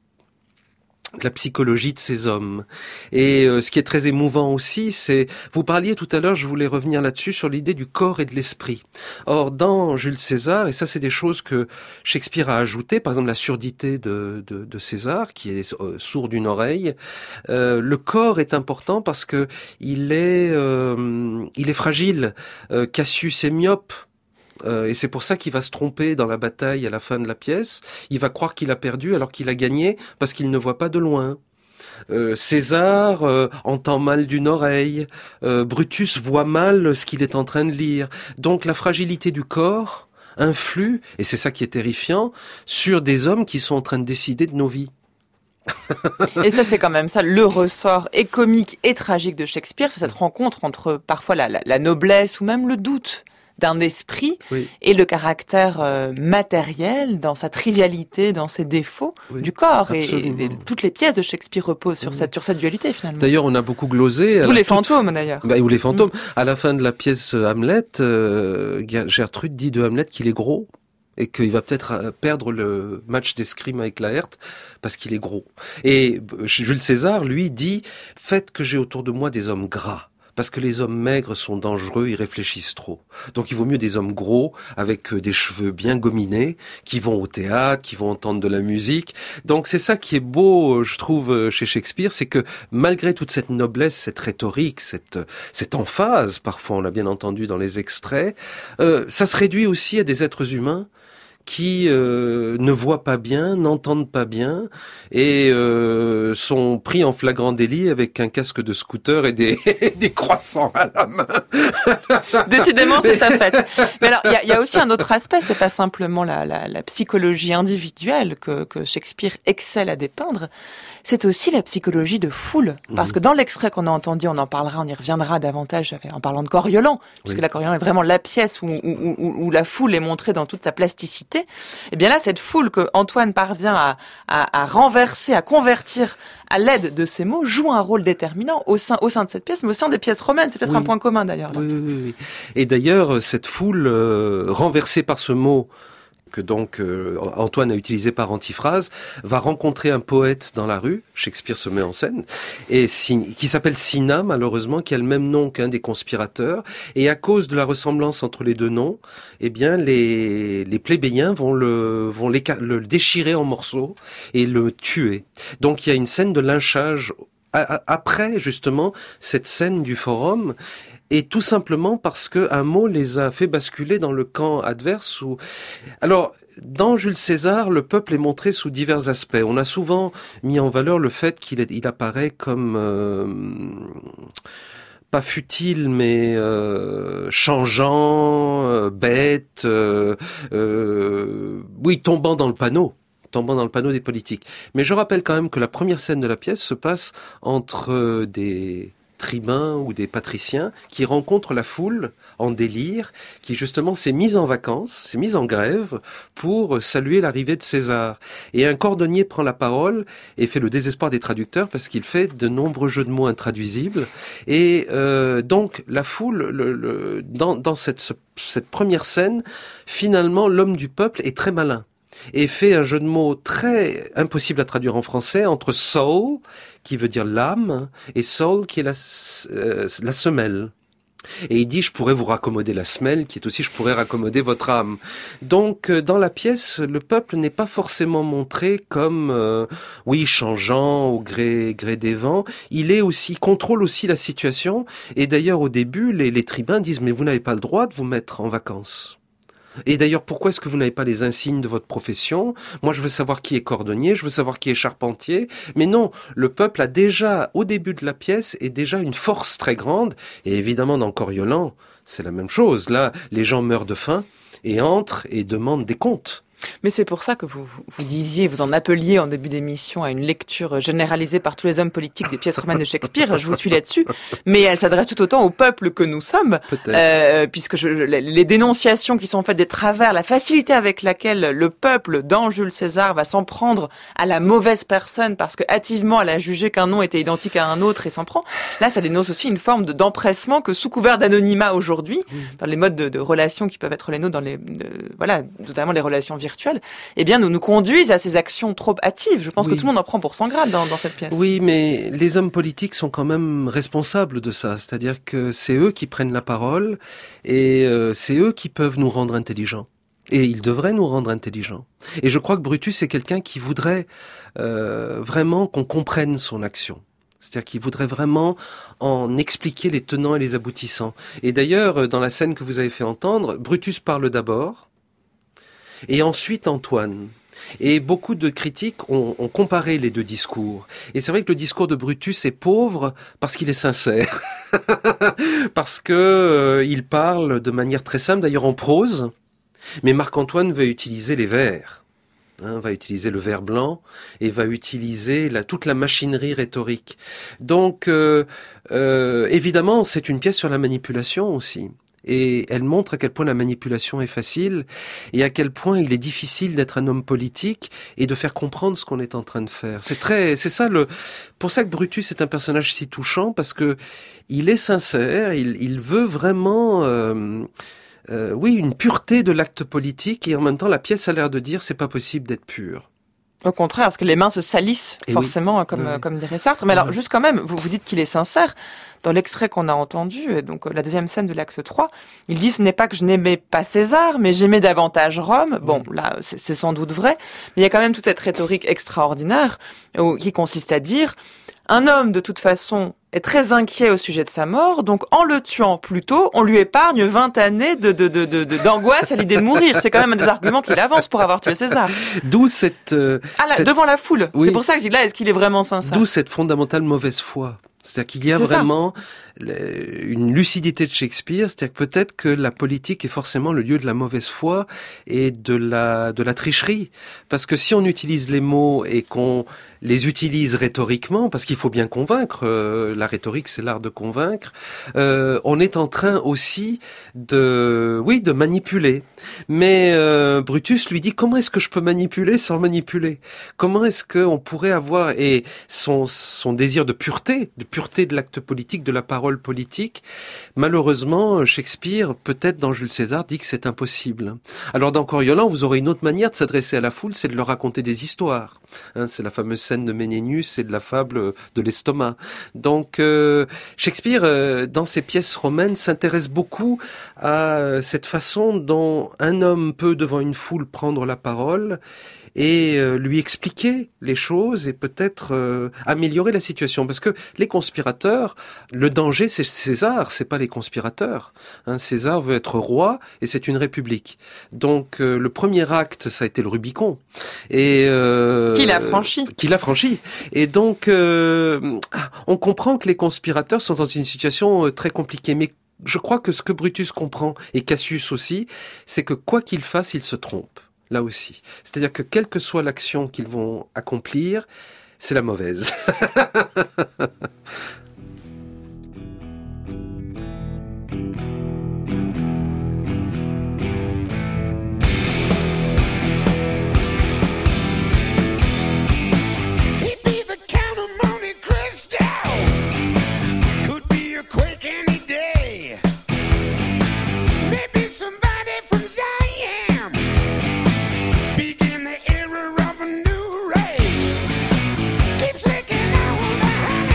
de ces hommes. Et ce qui est très émouvant aussi, c'est, vous parliez tout à l'heure, je voulais revenir là-dessus, sur l'idée du corps et de l'esprit. Or, dans Jules César, et ça c'est des choses que Shakespeare a ajoutées, par exemple la surdité de César, qui est sourd d'une oreille, le corps est important parce que il est fragile. Cassius est myope. Et c'est pour ça qu'il va se tromper dans la bataille à la fin de la pièce. Il va croire qu'il a perdu alors qu'il a gagné parce qu'il ne voit pas de loin. César entend mal d'une oreille. Brutus voit mal ce qu'il est en train de lire. Donc la fragilité du corps influe, et c'est ça qui est terrifiant, sur des hommes qui sont en train de décider de nos vies. Et ça, c'est quand même ça, le ressort et comique et tragique de Shakespeare, c'est cette rencontre entre parfois la noblesse ou même le doute d'un esprit et le caractère matériel dans sa trivialité, dans ses défauts du corps. Et toutes les pièces de Shakespeare reposent sur cette dualité finalement. D'ailleurs, on a beaucoup glosé. Ou les fantômes d'ailleurs. Ou les fantômes. À la fin de la pièce Hamlet, Gertrude dit de Hamlet qu'il est gros et qu'il va peut-être perdre le match d'escrime avec Laërte parce qu'il est gros. Et Jules César, lui, dit « Faites que j'ai autour de moi des hommes gras ». Parce que les hommes maigres sont dangereux, ils réfléchissent trop. Donc il vaut mieux des hommes gros, avec des cheveux bien gominés, qui vont au théâtre, qui vont entendre de la musique. Donc c'est ça qui est beau, je trouve, chez Shakespeare, c'est que malgré toute cette noblesse, cette rhétorique, cette emphase, parfois on l'a bien entendu dans les extraits, ça se réduit aussi à des êtres humains qui ne voient pas bien, n'entendent pas bien et sont pris en flagrant délit avec un casque de scooter et des croissants à la main. Décidément, c'est sa fête. Mais alors, il y a aussi un autre aspect, c'est pas simplement la psychologie individuelle que Shakespeare excelle à dépeindre, c'est aussi la psychologie de foule. Parce que dans l'extrait qu'on a entendu, on en parlera, on y reviendra davantage en parlant de Coriolan, puisque la Coriolan est vraiment la pièce où la foule est montrée dans toute sa plasticité. Et bien là, cette foule que Antoine parvient à renverser, à convertir à l'aide de ces mots, joue un rôle déterminant au sein de cette pièce, mais au sein des pièces romaines. C'est peut-être un point commun d'ailleurs. Là. Oui. Et d'ailleurs, cette foule renversée par ce mot que donc Antoine a utilisé par antiphrase, va rencontrer un poète dans la rue, Shakespeare se met en scène, et qui s'appelle Cinna, malheureusement, qui a le même nom qu'un des conspirateurs, et à cause de la ressemblance entre les deux noms, eh bien les plébéiens vont le déchirer en morceaux et le tuer. Donc il y a une scène de lynchage après justement cette scène du forum. Et tout simplement parce que un mot les a fait basculer dans le camp adverse. Alors, dans Jules César, le peuple est montré sous divers aspects. On a souvent mis en valeur le fait qu'il apparaît comme pas futile, mais changeant, bête, tombant dans le panneau des politiques. Mais je rappelle quand même que la première scène de la pièce se passe entre des tribuns ou des patriciens qui rencontrent la foule en délire, qui justement s'est mise en vacances, s'est mise en grève pour saluer l'arrivée de César. Et un cordonnier prend la parole et fait le désespoir des traducteurs parce qu'il fait de nombreux jeux de mots intraduisibles. Et donc la foule, dans cette première scène, finalement l'homme du peuple est très malin et fait un jeu de mots très impossible à traduire en français entre soul, qui veut dire l'âme, et soul, qui est la semelle. Et il dit, je pourrais vous raccommoder la semelle, qui est aussi, je pourrais raccommoder votre âme. Donc, dans la pièce, le peuple n'est pas forcément montré comme, changeant au gré des vents. Il contrôle aussi la situation. Et d'ailleurs, au début, les tribuns disent, mais vous n'avez pas le droit de vous mettre en vacances. Et d'ailleurs, pourquoi est-ce que vous n'avez pas les insignes de votre profession? Moi, je veux savoir qui est cordonnier, je veux savoir qui est charpentier. Mais non, le peuple a déjà, au début de la pièce, est déjà une force très grande. Et évidemment, dans Coriolan, c'est la même chose. Là, les gens meurent de faim et entrent et demandent des comptes. Mais c'est pour ça que vous disiez, vous en appeliez en début d'émission à une lecture généralisée par tous les hommes politiques des pièces romaines de Shakespeare. Je vous suis là-dessus. Mais elle s'adresse tout autant au peuple que nous sommes. Puisque les dénonciations qui sont faites des travers, la facilité avec laquelle le peuple, dans Jules César, va s'en prendre à la mauvaise personne parce que hâtivement elle a jugé qu'un nom était identique à un autre et s'en prend. Là, ça dénonce aussi une forme d'empressement que sous couvert d'anonymat aujourd'hui, dans les modes de relations qui peuvent être les nôtres, notamment les relations virtuelles, eh bien, nous conduisent à ces actions trop hâtives. Je pense que tout le monde en prend pour son grade dans cette pièce. Oui, mais les hommes politiques sont quand même responsables de ça. C'est-à-dire que c'est eux qui prennent la parole et c'est eux qui peuvent nous rendre intelligents. Et ils devraient nous rendre intelligents. Et je crois que Brutus est quelqu'un qui voudrait vraiment qu'on comprenne son action. C'est-à-dire qu'il voudrait vraiment en expliquer les tenants et les aboutissants. Et d'ailleurs, dans la scène que vous avez fait entendre, Brutus parle d'abord, et ensuite Antoine. Et beaucoup de critiques ont comparé les deux discours. Et c'est vrai que le discours de Brutus est pauvre parce qu'il est sincère. Parce que il parle de manière très simple, d'ailleurs en prose. Mais Marc-Antoine va utiliser les vers. Va utiliser le vers blanc et va utiliser toute la machinerie rhétorique. Donc, évidemment, c'est une pièce sur la manipulation aussi. Et elle montre à quel point la manipulation est facile et à quel point il est difficile d'être un homme politique et de faire comprendre ce qu'on est en train de faire. Pour ça que Brutus est un personnage si touchant, parce que il est sincère, il veut vraiment, une pureté de l'acte politique, et en même temps la pièce a l'air de dire c'est pas possible d'être pur. Au contraire, parce que les mains se salissent, forcément, comme dirait Sartre. Mais alors, juste quand même, vous dites qu'il est sincère. Dans l'extrait qu'on a entendu, donc la deuxième scène de l'acte 3, il dit « Ce n'est pas que je n'aimais pas César, mais j'aimais davantage Rome ». Bon, là, c'est sans doute vrai. Mais il y a quand même toute cette rhétorique extraordinaire qui consiste à dire « Un homme, de toute façon, est très inquiet au sujet de sa mort, donc en le tuant plus tôt, on lui épargne 20 années d'angoisse à l'idée de mourir. » C'est quand même un des arguments qu'il avance pour avoir tué César. D'où cette... devant la foule. Oui. C'est pour ça que je dis là, est-ce qu'il est vraiment sincère? D'où cette fondamentale mauvaise foi. C'est-à-dire qu'il y a vraiment une lucidité de Shakespeare, c'est-à-dire que peut-être que la politique est forcément le lieu de la mauvaise foi et de la tricherie. Parce que si on utilise les mots et qu'on les utilise rhétoriquement, parce qu'il faut bien convaincre, la rhétorique c'est l'art de convaincre, on est en train aussi de manipuler. Mais Brutus lui dit, comment est-ce que je peux manipuler sans manipuler? Comment est-ce qu'on pourrait avoir, et son désir de pureté de l'acte politique, de la parole politique, malheureusement, Shakespeare, peut-être dans Jules César, dit que c'est impossible. Alors dans Coriolan, vous aurez une autre manière de s'adresser à la foule, c'est de leur raconter des histoires. C'est la fameuse scène de Ménénius et de la fable de l'estomac. Donc Shakespeare, dans ses pièces romaines, s'intéresse beaucoup à cette façon dont un homme peut, devant une foule, prendre la parole et lui expliquer les choses et peut-être améliorer la situation. Parce que les conspirateurs, le danger c'est César, c'est pas les conspirateurs. César veut être roi et c'est une république. Donc le premier acte, ça a été le Rubicon. Et qu'il a franchi. Et donc on comprend que les conspirateurs sont dans une situation très compliquée. Mais je crois que ce que Brutus comprend, et Cassius aussi, c'est que quoi qu'il fasse, il se trompe. Là aussi. C'est-à-dire que quelle que soit l'action qu'ils vont accomplir, c'est la mauvaise. Keeps licking out the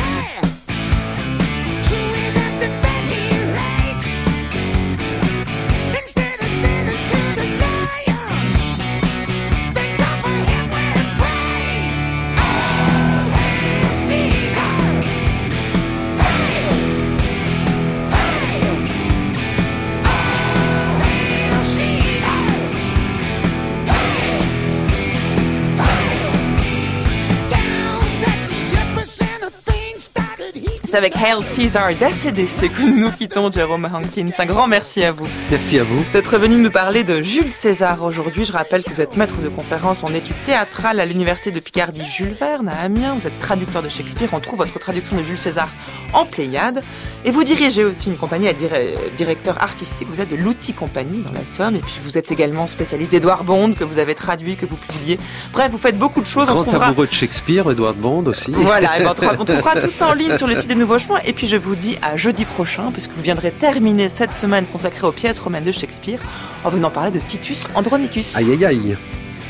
C'est avec Hail Caesar d'ACDC que nous quittons, Jerome Hankins. Un grand merci à vous. Merci à vous. D'être venu nous parler de Jules César aujourd'hui. Je rappelle que vous êtes maître de conférences en études théâtrales à l'université de Picardie Jules Verne à Amiens. Vous êtes traducteur de Shakespeare. On trouve votre traduction de Jules César en Pléiade. Et vous dirigez aussi une compagnie à directeur artistique. Vous êtes de l'Outil Compagnie dans la Somme. Et puis vous êtes également spécialiste d'Edouard Bond, que vous avez traduit, que vous publiez. Bref, vous faites beaucoup de choses. Grand amoureux de Shakespeare, Edouard Bond aussi. Voilà, et ben on trouvera tout ça en ligne sur le site des Nouveaux Chemins. Et puis je vous dis à jeudi prochain, puisque vous viendrez terminer cette semaine consacrée aux pièces romaines de Shakespeare en venant parler de Titus Andronicus. Aïe aïe aïe.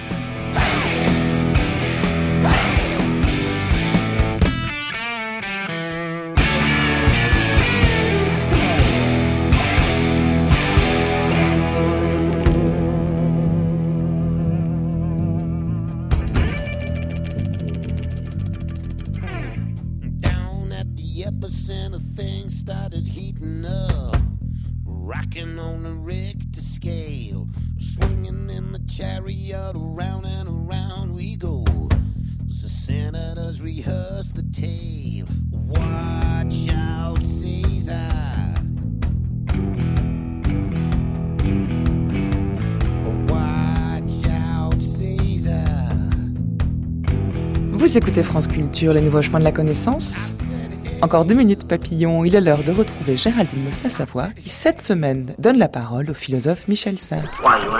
Epicenter things started heating up, rocking on the Richter scale, swinging in the chariot, around and around we go. The senators rehearse the tale. Watch out, Caesar. Watch out, Caesar. Vous écoutez France Culture, les nouveaux chemins de la connaissance. Encore 2 minutes papillon, il est l'heure de retrouver Géraldine Mosna-Savoie qui, cette semaine, donne la parole au philosophe Michel Serres.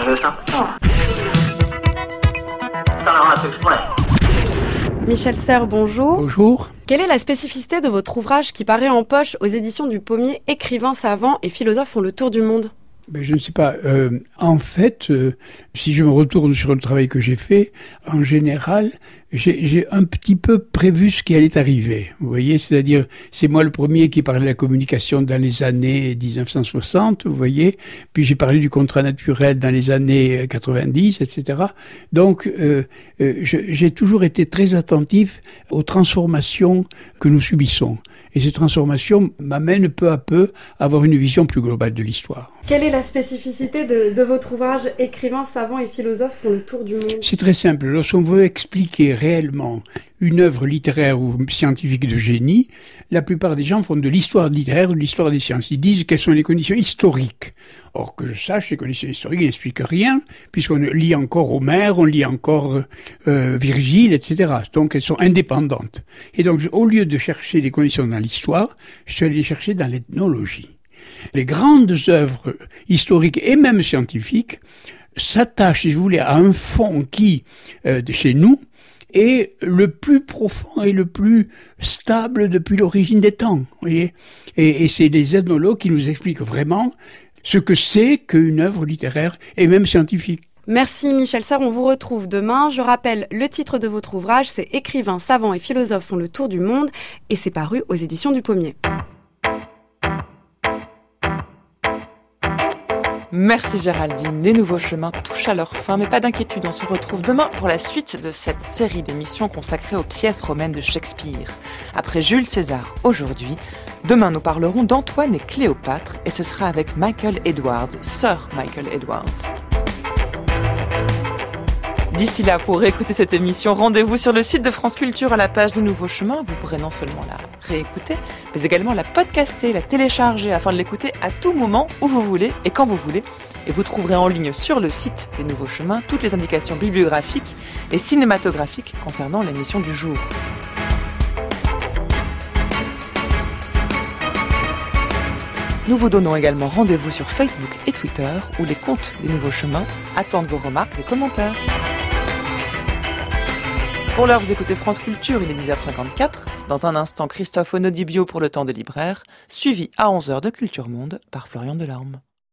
Michel Serres, bonjour. Bonjour. Quelle est la spécificité de votre ouvrage qui paraît en poche aux éditions du Pommier? Écrivains, savants et philosophes font le tour du monde. Je ne sais pas. En fait, si je me retourne sur le travail que j'ai fait, en général, j'ai un petit peu prévu ce qui allait arriver. Vous voyez, c'est-à-dire, c'est moi le premier qui parlait de la communication dans les années 1960, vous voyez. Puis j'ai parlé du contrat naturel dans les années 90, etc. Donc, j'ai toujours été très attentif aux transformations que nous subissons. Et ces transformations m'amènent peu à peu à avoir une vision plus globale de l'histoire. Quelle est la spécificité de votre ouvrage « Écrivains, savants et philosophes font le tour du monde » C'est très simple. Lorsqu'on veut expliquer réellement une œuvre littéraire ou scientifique de génie, la plupart des gens font de l'histoire littéraire ou de l'histoire des sciences. Ils disent quelles sont les conditions historiques. Or, que je sache, les conditions historiques n'expliquent rien, puisqu'on lit encore Homère, on lit encore Virgile, etc. Donc, elles sont indépendantes. Et donc, au lieu de chercher les conditions dans l'histoire, je suis allé les chercher dans l'ethnologie. Les grandes œuvres historiques et même scientifiques s'attachent, si vous voulez, à un fond qui, de chez nous, est le plus profond et le plus stable depuis l'origine des temps. Vous voyez, et c'est les ethnologues qui nous expliquent vraiment ce que c'est qu'une œuvre littéraire et même scientifique. Merci Michel Serres, on vous retrouve demain. Je rappelle, le titre de votre ouvrage, c'est « Écrivains, savants et philosophes font le tour du monde » et c'est paru aux éditions du Pommier. Merci Géraldine, les nouveaux chemins touchent à leur fin, mais pas d'inquiétude, on se retrouve demain pour la suite de cette série d'émissions consacrée aux pièces romaines de Shakespeare. Après Jules César aujourd'hui, demain nous parlerons d'Antoine et Cléopâtre et ce sera avec Michael Edwards, Sir Michael Edwards. D'ici là, pour réécouter cette émission, rendez-vous sur le site de France Culture à la page des Nouveaux Chemins. Vous pourrez non seulement la réécouter, mais également la podcaster, la télécharger afin de l'écouter à tout moment, où vous voulez et quand vous voulez. Et vous trouverez en ligne sur le site des Nouveaux Chemins toutes les indications bibliographiques et cinématographiques concernant l'émission du jour. Nous vous donnons également rendez-vous sur Facebook et Twitter, où les comptes des Nouveaux Chemins attendent vos remarques et commentaires. Pour l'heure, vous écoutez France Culture, il est 10h54. Dans un instant, Christophe Onodibio pour le temps de libraire, suivi à 11h de Culture Monde par Florian Delorme.